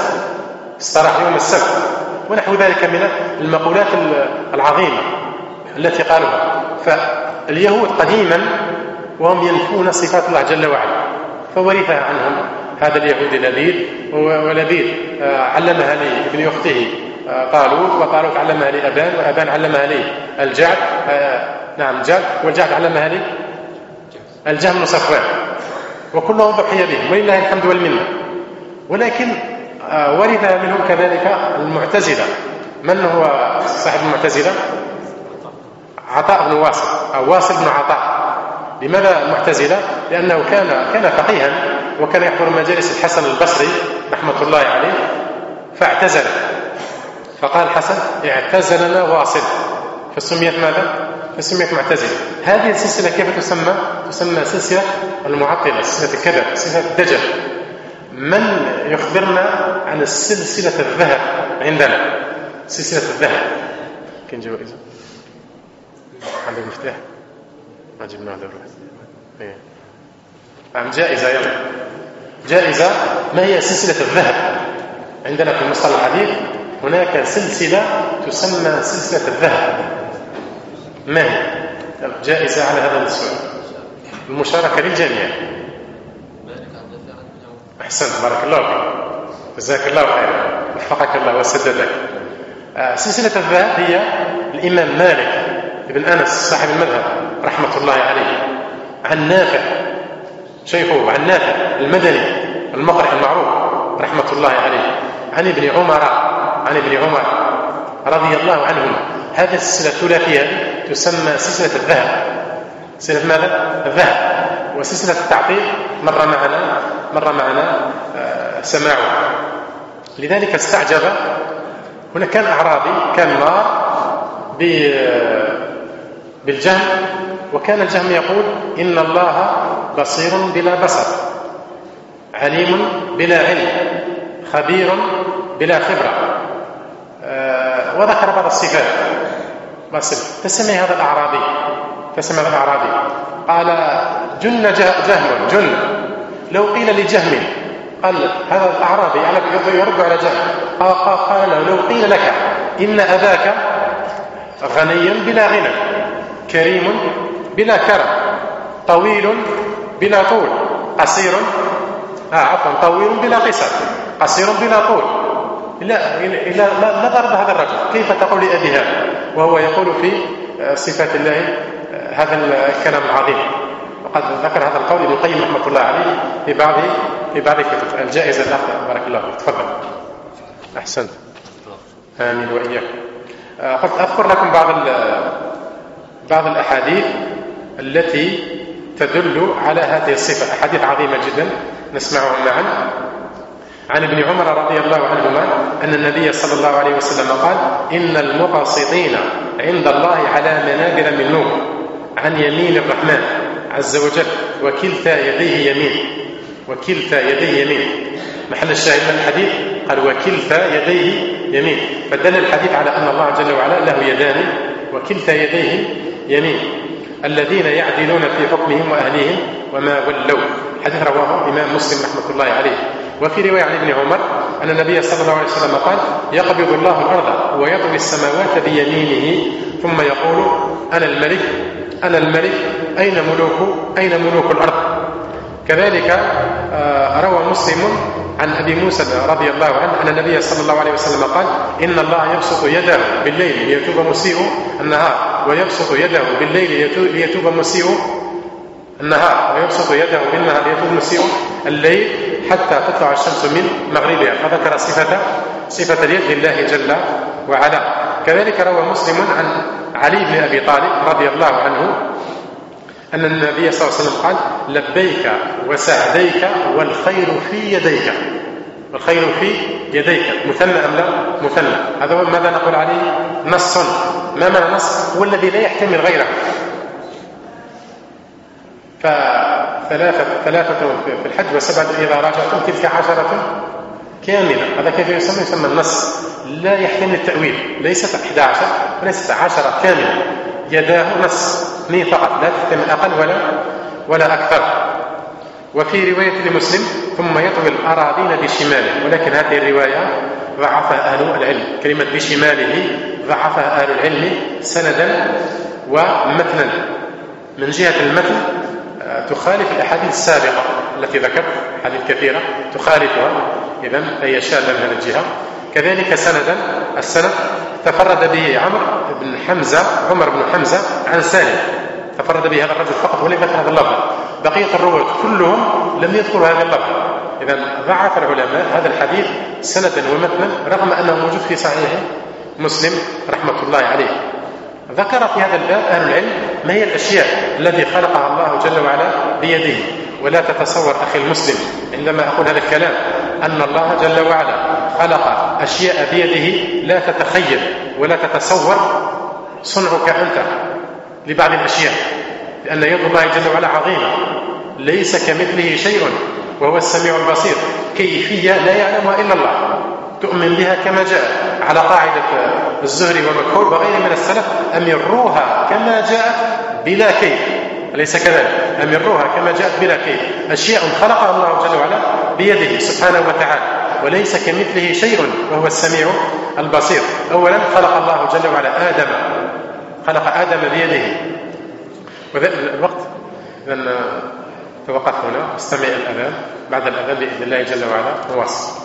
السبت ونحو ذلك من المقولات العظيمة التي قالوها. فاليهود قديما وهم ينفون صفات الله جل وعلا، فورثها عنهم هذا اليهودي لبيد، ولبيد علمها لابن أخته طالوت، وطالوت علمها لأبان، وأبان علمها للجعد، الجعد، والجعد علمها الجهم بن صفوان، وكلهم ضحي بهم ولله الحمد والمنة. ولكن ورث منهم كذلك المعتزلة. من هو صاحب المعتزلة؟ عطاء بن واصل، أو واصل بن عطاء. لماذا المعتزلة؟ لأنه كان فقيها وكان يحضر مجالس الحسن البصري رحمة الله عليه، فاعتزل. فقال الحسن: اعتزلنا واصل، فسميت ماذا؟ فسميت معتزلة. هذه السلسلة كيف تسمى؟ تسمى سلسلة المعطلة، سلسلة الكذب، سلسلة الدجل. من يخبرنا عن السلسلة الذهب عندنا؟ سلسلة الذهب كاين جوائز عندك مفتاح؟ ما جبناه دروس. عن جائزة، يلا جائزة. ما هي سلسلة الذهب عندنا في المصطلح الحديث؟ هناك سلسلة تسمى سلسلة الذهب. ما هي؟ جائزة على هذا السؤال، المشاركة للجميع. أحسنت، بارك الله فيك، جزاك الله خيرا، وفقك الله وسددك. سلسلة الذهب هي الإمام مالك بن أنس صاحب المذهب رحمة الله عليه، عن نافع شيخه، عن نافع المدني المقرئ المعروف رحمة الله عليه، عن ابن عمر رضي الله عنهما. هذه السلسلة الثلاثية تسمى سلسلة الذهب. سلسلة ماذا؟ الذهب. وسلسلة التعطيل مر معنا سماعه. لذلك استعجب، هنا كان أعرابي كان مار بالجهم، وكان الجهم يقول: إن الله بصير بلا بصر، عليم بلا علم، خبير بلا خبرة، وذكر بعض الصفات. فسمع هذا الأعرابي قال: جن جهم. لو قيل لجهم، قال هذا الأعرابي يرد على جهم، قال له: لو قيل لك إن أباك غني بلا غنى، كريم بلا كرم، طويل بلا طول، قصير طويل بلا قصر، قصير بلا طول، لا ضرب هذا الرجل، كيف تقول لأبي هذا وهو يقول في صفات الله هذا الكلام العظيم؟ وقد ذكر هذا القول ابن القيم رحمة الله عليه في بعض كتب. الجائزة الأخيرة، بارك الله فيك، تفضل. أحسنت، آمين وإياكم. قد أذكر لكم بعض الأحاديث التي تدل على هذه الصفة، أحاديث عظيمة جدا نسمعها معا. عن ابن عمر رضي الله عنهما أن النبي صلى الله عليه وسلم قال: إن المقسطين عند الله على منابر من نور عن يمين الرحمن عز وجل، وكلتا يديه يمين. محل الشاهد من الحديث قال: وكلتا يديه يمين، فدل الحديث على أن الله جل وعلا له يدان وكلتا يديه يمين. الذين يعدلون في حكمهم وأهليهم وما ولوا. حديث رواه الإمام مسلم رحمة الله عليه. وفي رواية عن ابن عمر أن النبي صلى الله عليه وسلم قال: يقبض الله الأرض ويطوي السماوات بيمينه ثم يقول: أنا الملك أنا الملك، أين ملوك الأرض. كذلك روى مسلم عن أبي موسى رضي الله عنه أن النبي صلى الله عليه وسلم قال: إن الله يبسط يده بالليل ليتوب مسيء النهار، ويبسط يده بالليل ليتوب مسيء النهار، ويبسط يده بالنهار ليتوب مسيء الليل حتى تطلع الشمس من مغربها. فذكر صفة اليد لله جل وعلا. كذلك روى مسلم عن علي بن أبي طالب رضي الله عنه أن النبي صلى الله عليه وسلم قال: لبيك وسعديك والخير في يديك. والخير في يديك. مثنى أم لا؟ مثنى. هذا هو ماذا نقول عليه؟ نص. ما معنى نص؟ هو الذي لا يحتمل غيره. ثلاثة في الحج وسبعة إذا راجعتم تلك 10 كاملة. هذا كيف يسمى النص، لا يحتمل التأويل. ليست 11 وليست 10 كاملة. يداه نص، 2 فقط، لا تحتمل أقل ولا أكثر. وفي رواية لمسلم: ثم يطوي الأراضين بشماله. ولكن هذه الرواية ضعفها أهل العلم. كلمة بشماله ضعفها أهل العلم سندا ومتنا. من جهة المتن تخالف الأحاديث السابقة التي ذكرت، حديث كثيرة تخالفها، إذن هي شاذة من هذه الجهة. كذلك سندا، السند تفرد به عمر بن حمزة عن سالم، تفرد به هذا الرجل فقط ولم يذكر هذا اللفظ. بقية الرواة كلهم لم يذكروا هذا اللفظ. إذن ضعف العلماء هذا الحديث سندا ومتنا رغم أنه موجود في صحيح مسلم رحمة الله عليه. ذكر في هذا الباب أهل العلم ما هي الأشياء التي خلقها الله جل وعلا بيده. ولا تتصور أخي المسلم عندما أقول هذا الكلام أن الله جل وعلا خلق أشياء بيده، لا تتخيل ولا تتصور صنعك أنت لبعض الأشياء، لأن يد الله جل وعلا عظيمة، ليس كمثله شيء وهو السميع البصير. كيفية لا يعلمها إلا الله، تؤمن بها كما جاء على قاعدة الزهري والمكحول وغيره من السلف: أمروها كما جاءت بلا كيف. أليس كذلك؟ أمروها كما جاءت بلا كيف. أشياء خلقها الله جل وعلا بيده سبحانه وتعالى، وليس كمثله شيء وهو السميع البصير. أولا خلق الله جل وعلا آدم بيده. وذلك الوقت إذن توقف هنا، استمع الأذان. بعد الأذان بإذن الله جل وعلا نواصل.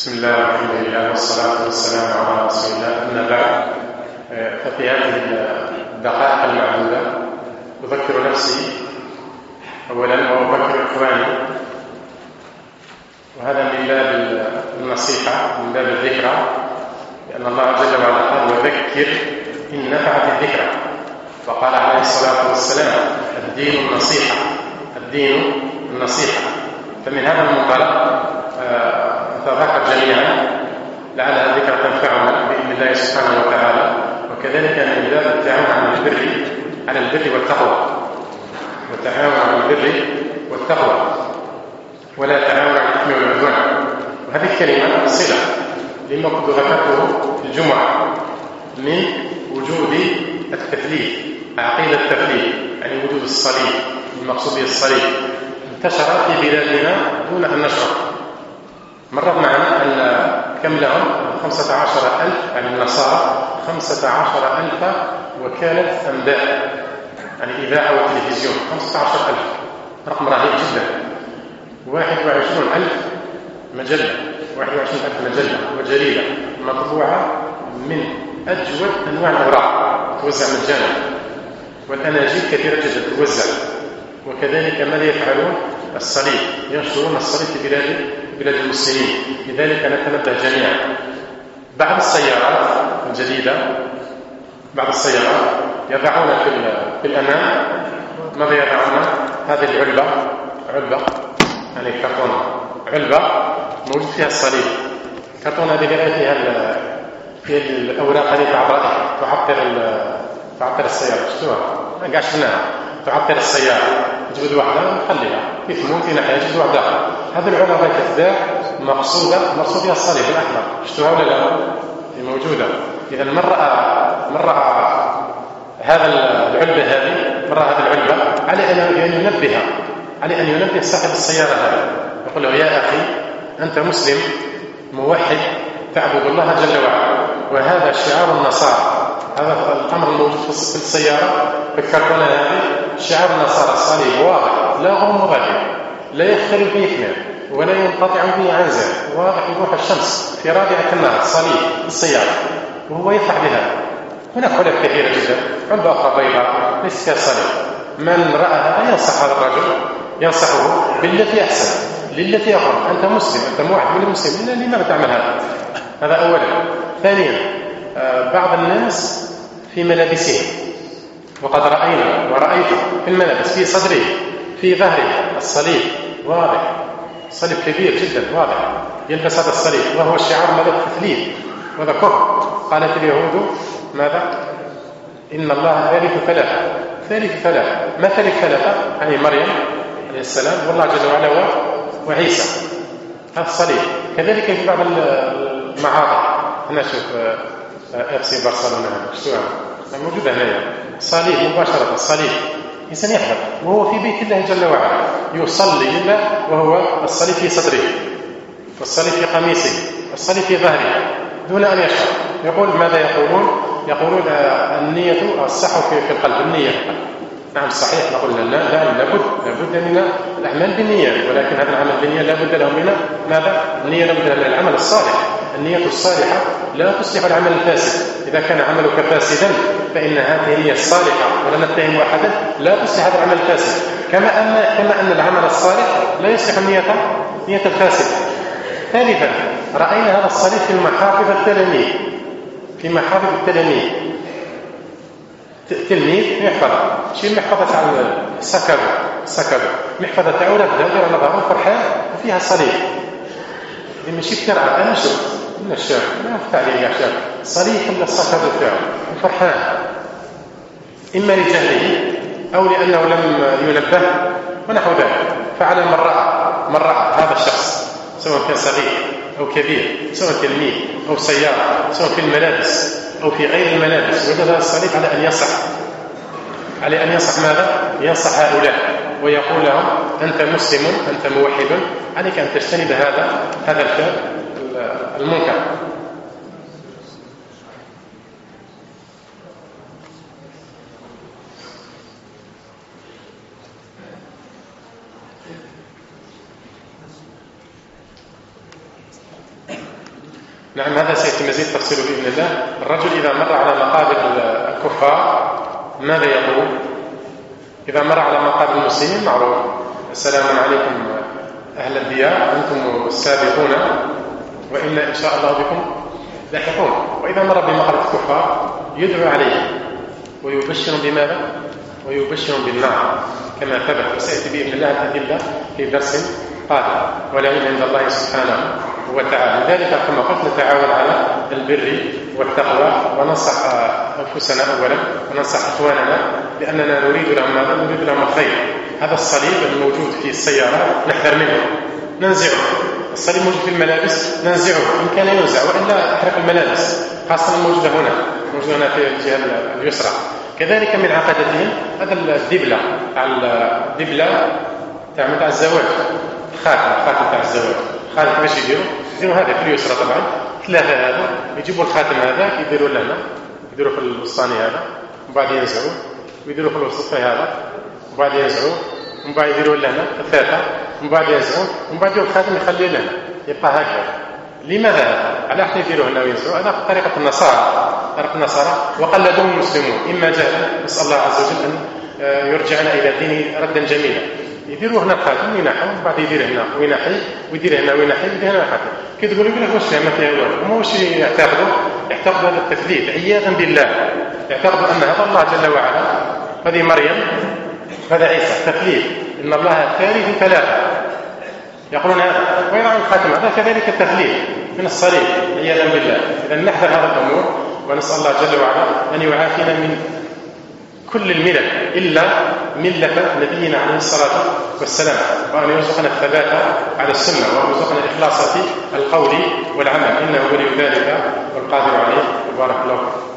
بسم الله والحمد لله والصلاة والسلام على رسول الله. أما بعد، ففي هذه الدقائق المعدودة أذكر نفسي أولا وأذكر إخواني، وهذا من باب النصيحة، من باب الذكرى، لأن الله جل وعلا قال: وذكر إن نفعت الذكرى. وقال عليه الصلاة والسلام: الدين النصيحة، الدين النصيحة. فمن هذا المنطلق نتذكر جميعا لعلها ذكرى تنفعنا بإذن الله سبحانه وتعالى. وكذلك من باب التعاون على البر والتقوى، والتعاون على البر والتقوى، ولا تعاون على الإثم والعدوان. وهذه الكلمة صلة لما كنت ذكرته في الجمعة من وجود التثليث، عقيدة التثليث، يعني وجود الصليب، المقصود بالصليب انتشر في بلادنا دون أن نشعر. مر معنا أن كم لهم 15,000، يعني النصارى 15,000 وكالة أنباء، يعني إذاعة وتلفزيون. 15,000 رقم رهيب جدا. 21,000 مجلة، 21,000 مجلة وجريدة مطبوعة من أجود أنواع الأوراق توزع مجانا، والأناجيل كثيرة جدا توزع. وكذلك ماذا يفعلون؟ الصليب، ينشرون الصليب في بلاد المسلمين. لذلك نتنبه جميعا. بعض السيارات الجديدة، بعض السيارات يضعون في الأمام ماذا يضعون؟ هذه علبة يعني كرتونة، علبة موجود فيها الصليب. الكرتونة هذه فيها الأوراق هذه تعطر السيارة. شفتوها؟ قاعد شفناها تعطر السيارة. تجبد واحدة نخليها في ثمون في ناحية، تجبد واحدة. هذه العلبة تتباع مقصود فيها الصليب الأحمر. شفتوها ولا لا؟ هي موجودة. إذا من رأى هذا العلبة على أن ينبه صاحب السيارة هذا، يقول له: يا أخي، أنت مسلم موحد تعبد الله جل وعلا، وهذا شعار النصارى. هذا الأمر الموجود في السيارة في الكرتونة هذه شعار النصارى، الصليب واضح، لا غموض فيه، لا يختلف فيه اثنان، ولا ينقطع فيه عنزة، واضح يروح الشمس في رابعة النهار، صليب السيارة، وهو يفعل بها. هناك علب كثيرة جدا، علبة أخرى بيضاء ليس فيها صليب. من رأى هذا ينصح هذا الرجل، ينصحه بالتي أحسن، للتي أقرب. أنت مسلم، أنت موحد من المسلمين، لماذا تعمل هذا؟ هذا أولا. ثانيا، بعض الناس في ملابسهم، وقد ورأيت في الملابس في صدره في ظهره الصليب واضح، صليب كبير جدا واضح، يلبس هذا الصليب وهو الشعار ماذا؟ التثليث، وهذا كفر. قالت اليهود ماذا؟ إن الله ثالث ثلاثة. ما ثالث ثلاثة؟ يعني مريم عليه السلام والله جل وعلا وعيسى. هذا الصليب. كذلك في بعض المعارض، أنا أشوف FC برشلونة شفتوها موجودة هنا، صليب مباشرة، الصليب. إنسان يحذر وهو في بيت الله جل وعلا يصلي لله وهو الصليب في صدره، والصليب في قميصه، الصليب في ظهره دون أن يشعر. يقول ماذا يقولون النية الصح في القلب، النية. نعم صحيح، نقول لا لابد من الأعمال بالنية، ولكن هذا العمل بالنية لابد له من ماذا؟ النية لابد له من العمل الصالح. النية الصالحة لا تصلح العمل الفاسد. إذا كان عملك فاسدا فإن هذه النية الصالحة، ولا نتهم أحدا، لا تصلح هذا العمل الفاسد. كما أن العمل الصالح لا يصلح النية الفاسدة. ثالثا، رأينا هذا الصليب في محافظ التلاميذ. تلميذ محفظة، شيء محفظة على السكابة، محفظة تعود دائرة نظام فرحان وفيها صليب. إذا ماشي بترعى، أنا شفت من الشارع ما أفتح عليه يا شارع صليب في السكابة تاعو وفرحان، إما لجهله أو لأنه لم ينبه ونحو ذلك. فعلى من رأى هذا الشخص، سواء كان صغير أو كبير، سواء تلميذ أو سيارة، سواء في الملابس أو في غير الملابس، وجد هذا الصليب على أن ينصح ماذا؟ ينصح هؤلاء ويقول لهم: أنت مسلم، أنت موحد، عليك أن تجتنب هذا الفعل المنكر. نعم، هذا سيأتي مزيد تفصيله بإذن الله. الرجل إذا مر على مقابر الكفار ماذا يقول؟ إذا مر على مقابر المسلمين معروف: السلام عليكم أهل الديار، أنتم السابقون وإنا إن شاء الله بكم لاحقون. وإذا مر بمقابر الكفار يدعو عليه ويبشر بماذا؟ ويبشر بالنار كما ثبت، وسيأتي بإذن الله الأدلة في درس قادم. والعلم عند الله سبحانه وتعالى. لذلك كما قلت نتعاون على البر والتقوى، وننصح أنفسنا أولا وننصح إخواننا، لأننا نريد لهم ماذا؟ نريد لهم الخير. هذا الصليب الموجود في السيارات نحذر منه، ننزعه. الصليب موجود في الملابس ننزعه إن كان ينزع، وإلا أحرق الملابس، خاصة الموجودة هنا في الجهة اليسرى. كذلك من عقدتهم هذا الدبلة تاع الزواج، الخاتم تاع الزواج. الخاتم باش يديروا هذا في اليسرى طبعا، ثلاثة هذا، يجيبوا الخاتم هذا يديروا لنا، يديروا في الوسطاني هذا، ومن بعد ينزعوه، ويديروا في الوسط هذا، ومن بعد ينزعوه، ومن بعد يديروا لنا الثالثة، ومن بعد ينزعوه، ومن بعد يديروا الخاتم يخليه لنا يبقى هكذا. لماذا هذا؟ على حين يديروه هنا وينزعوه؟ هذا طريقة النصارى وقلدهم المسلمون، إما جهلا، نسأل الله عز وجل أن يرجعنا إلى دينه ردا جميلا. يديروا هنا الخاتم وينحوا، ومن بعد يدير هنا وينحي، ويدير هنا وينحي، ويدير هنا الخاتم. كي تقول لك واش ما فيها والو، هما واش يعتقدوا هذا التثليث عياذا بالله. يعتقدوا أن هذا الله جل وعلا، هذه مريم، هذا عيسى، تثليث، إن الله ثالث ثلاثة، يقولون هذا. ويضعون الخاتم هذا كذلك التثليث من الصليب عياذا بالله. إذا نحذر هذا الأمور، ونسأل الله جل وعلا أن يعافينا من كل الملل إلا ملة نبينا عليه الصلاة والسلام، وأن يرزقنا الثبات على السنة، وأن يرزقنا الإخلاص في القول والعمل، إنه ولي ذلك والقادر عليه. وبارك الله فيك.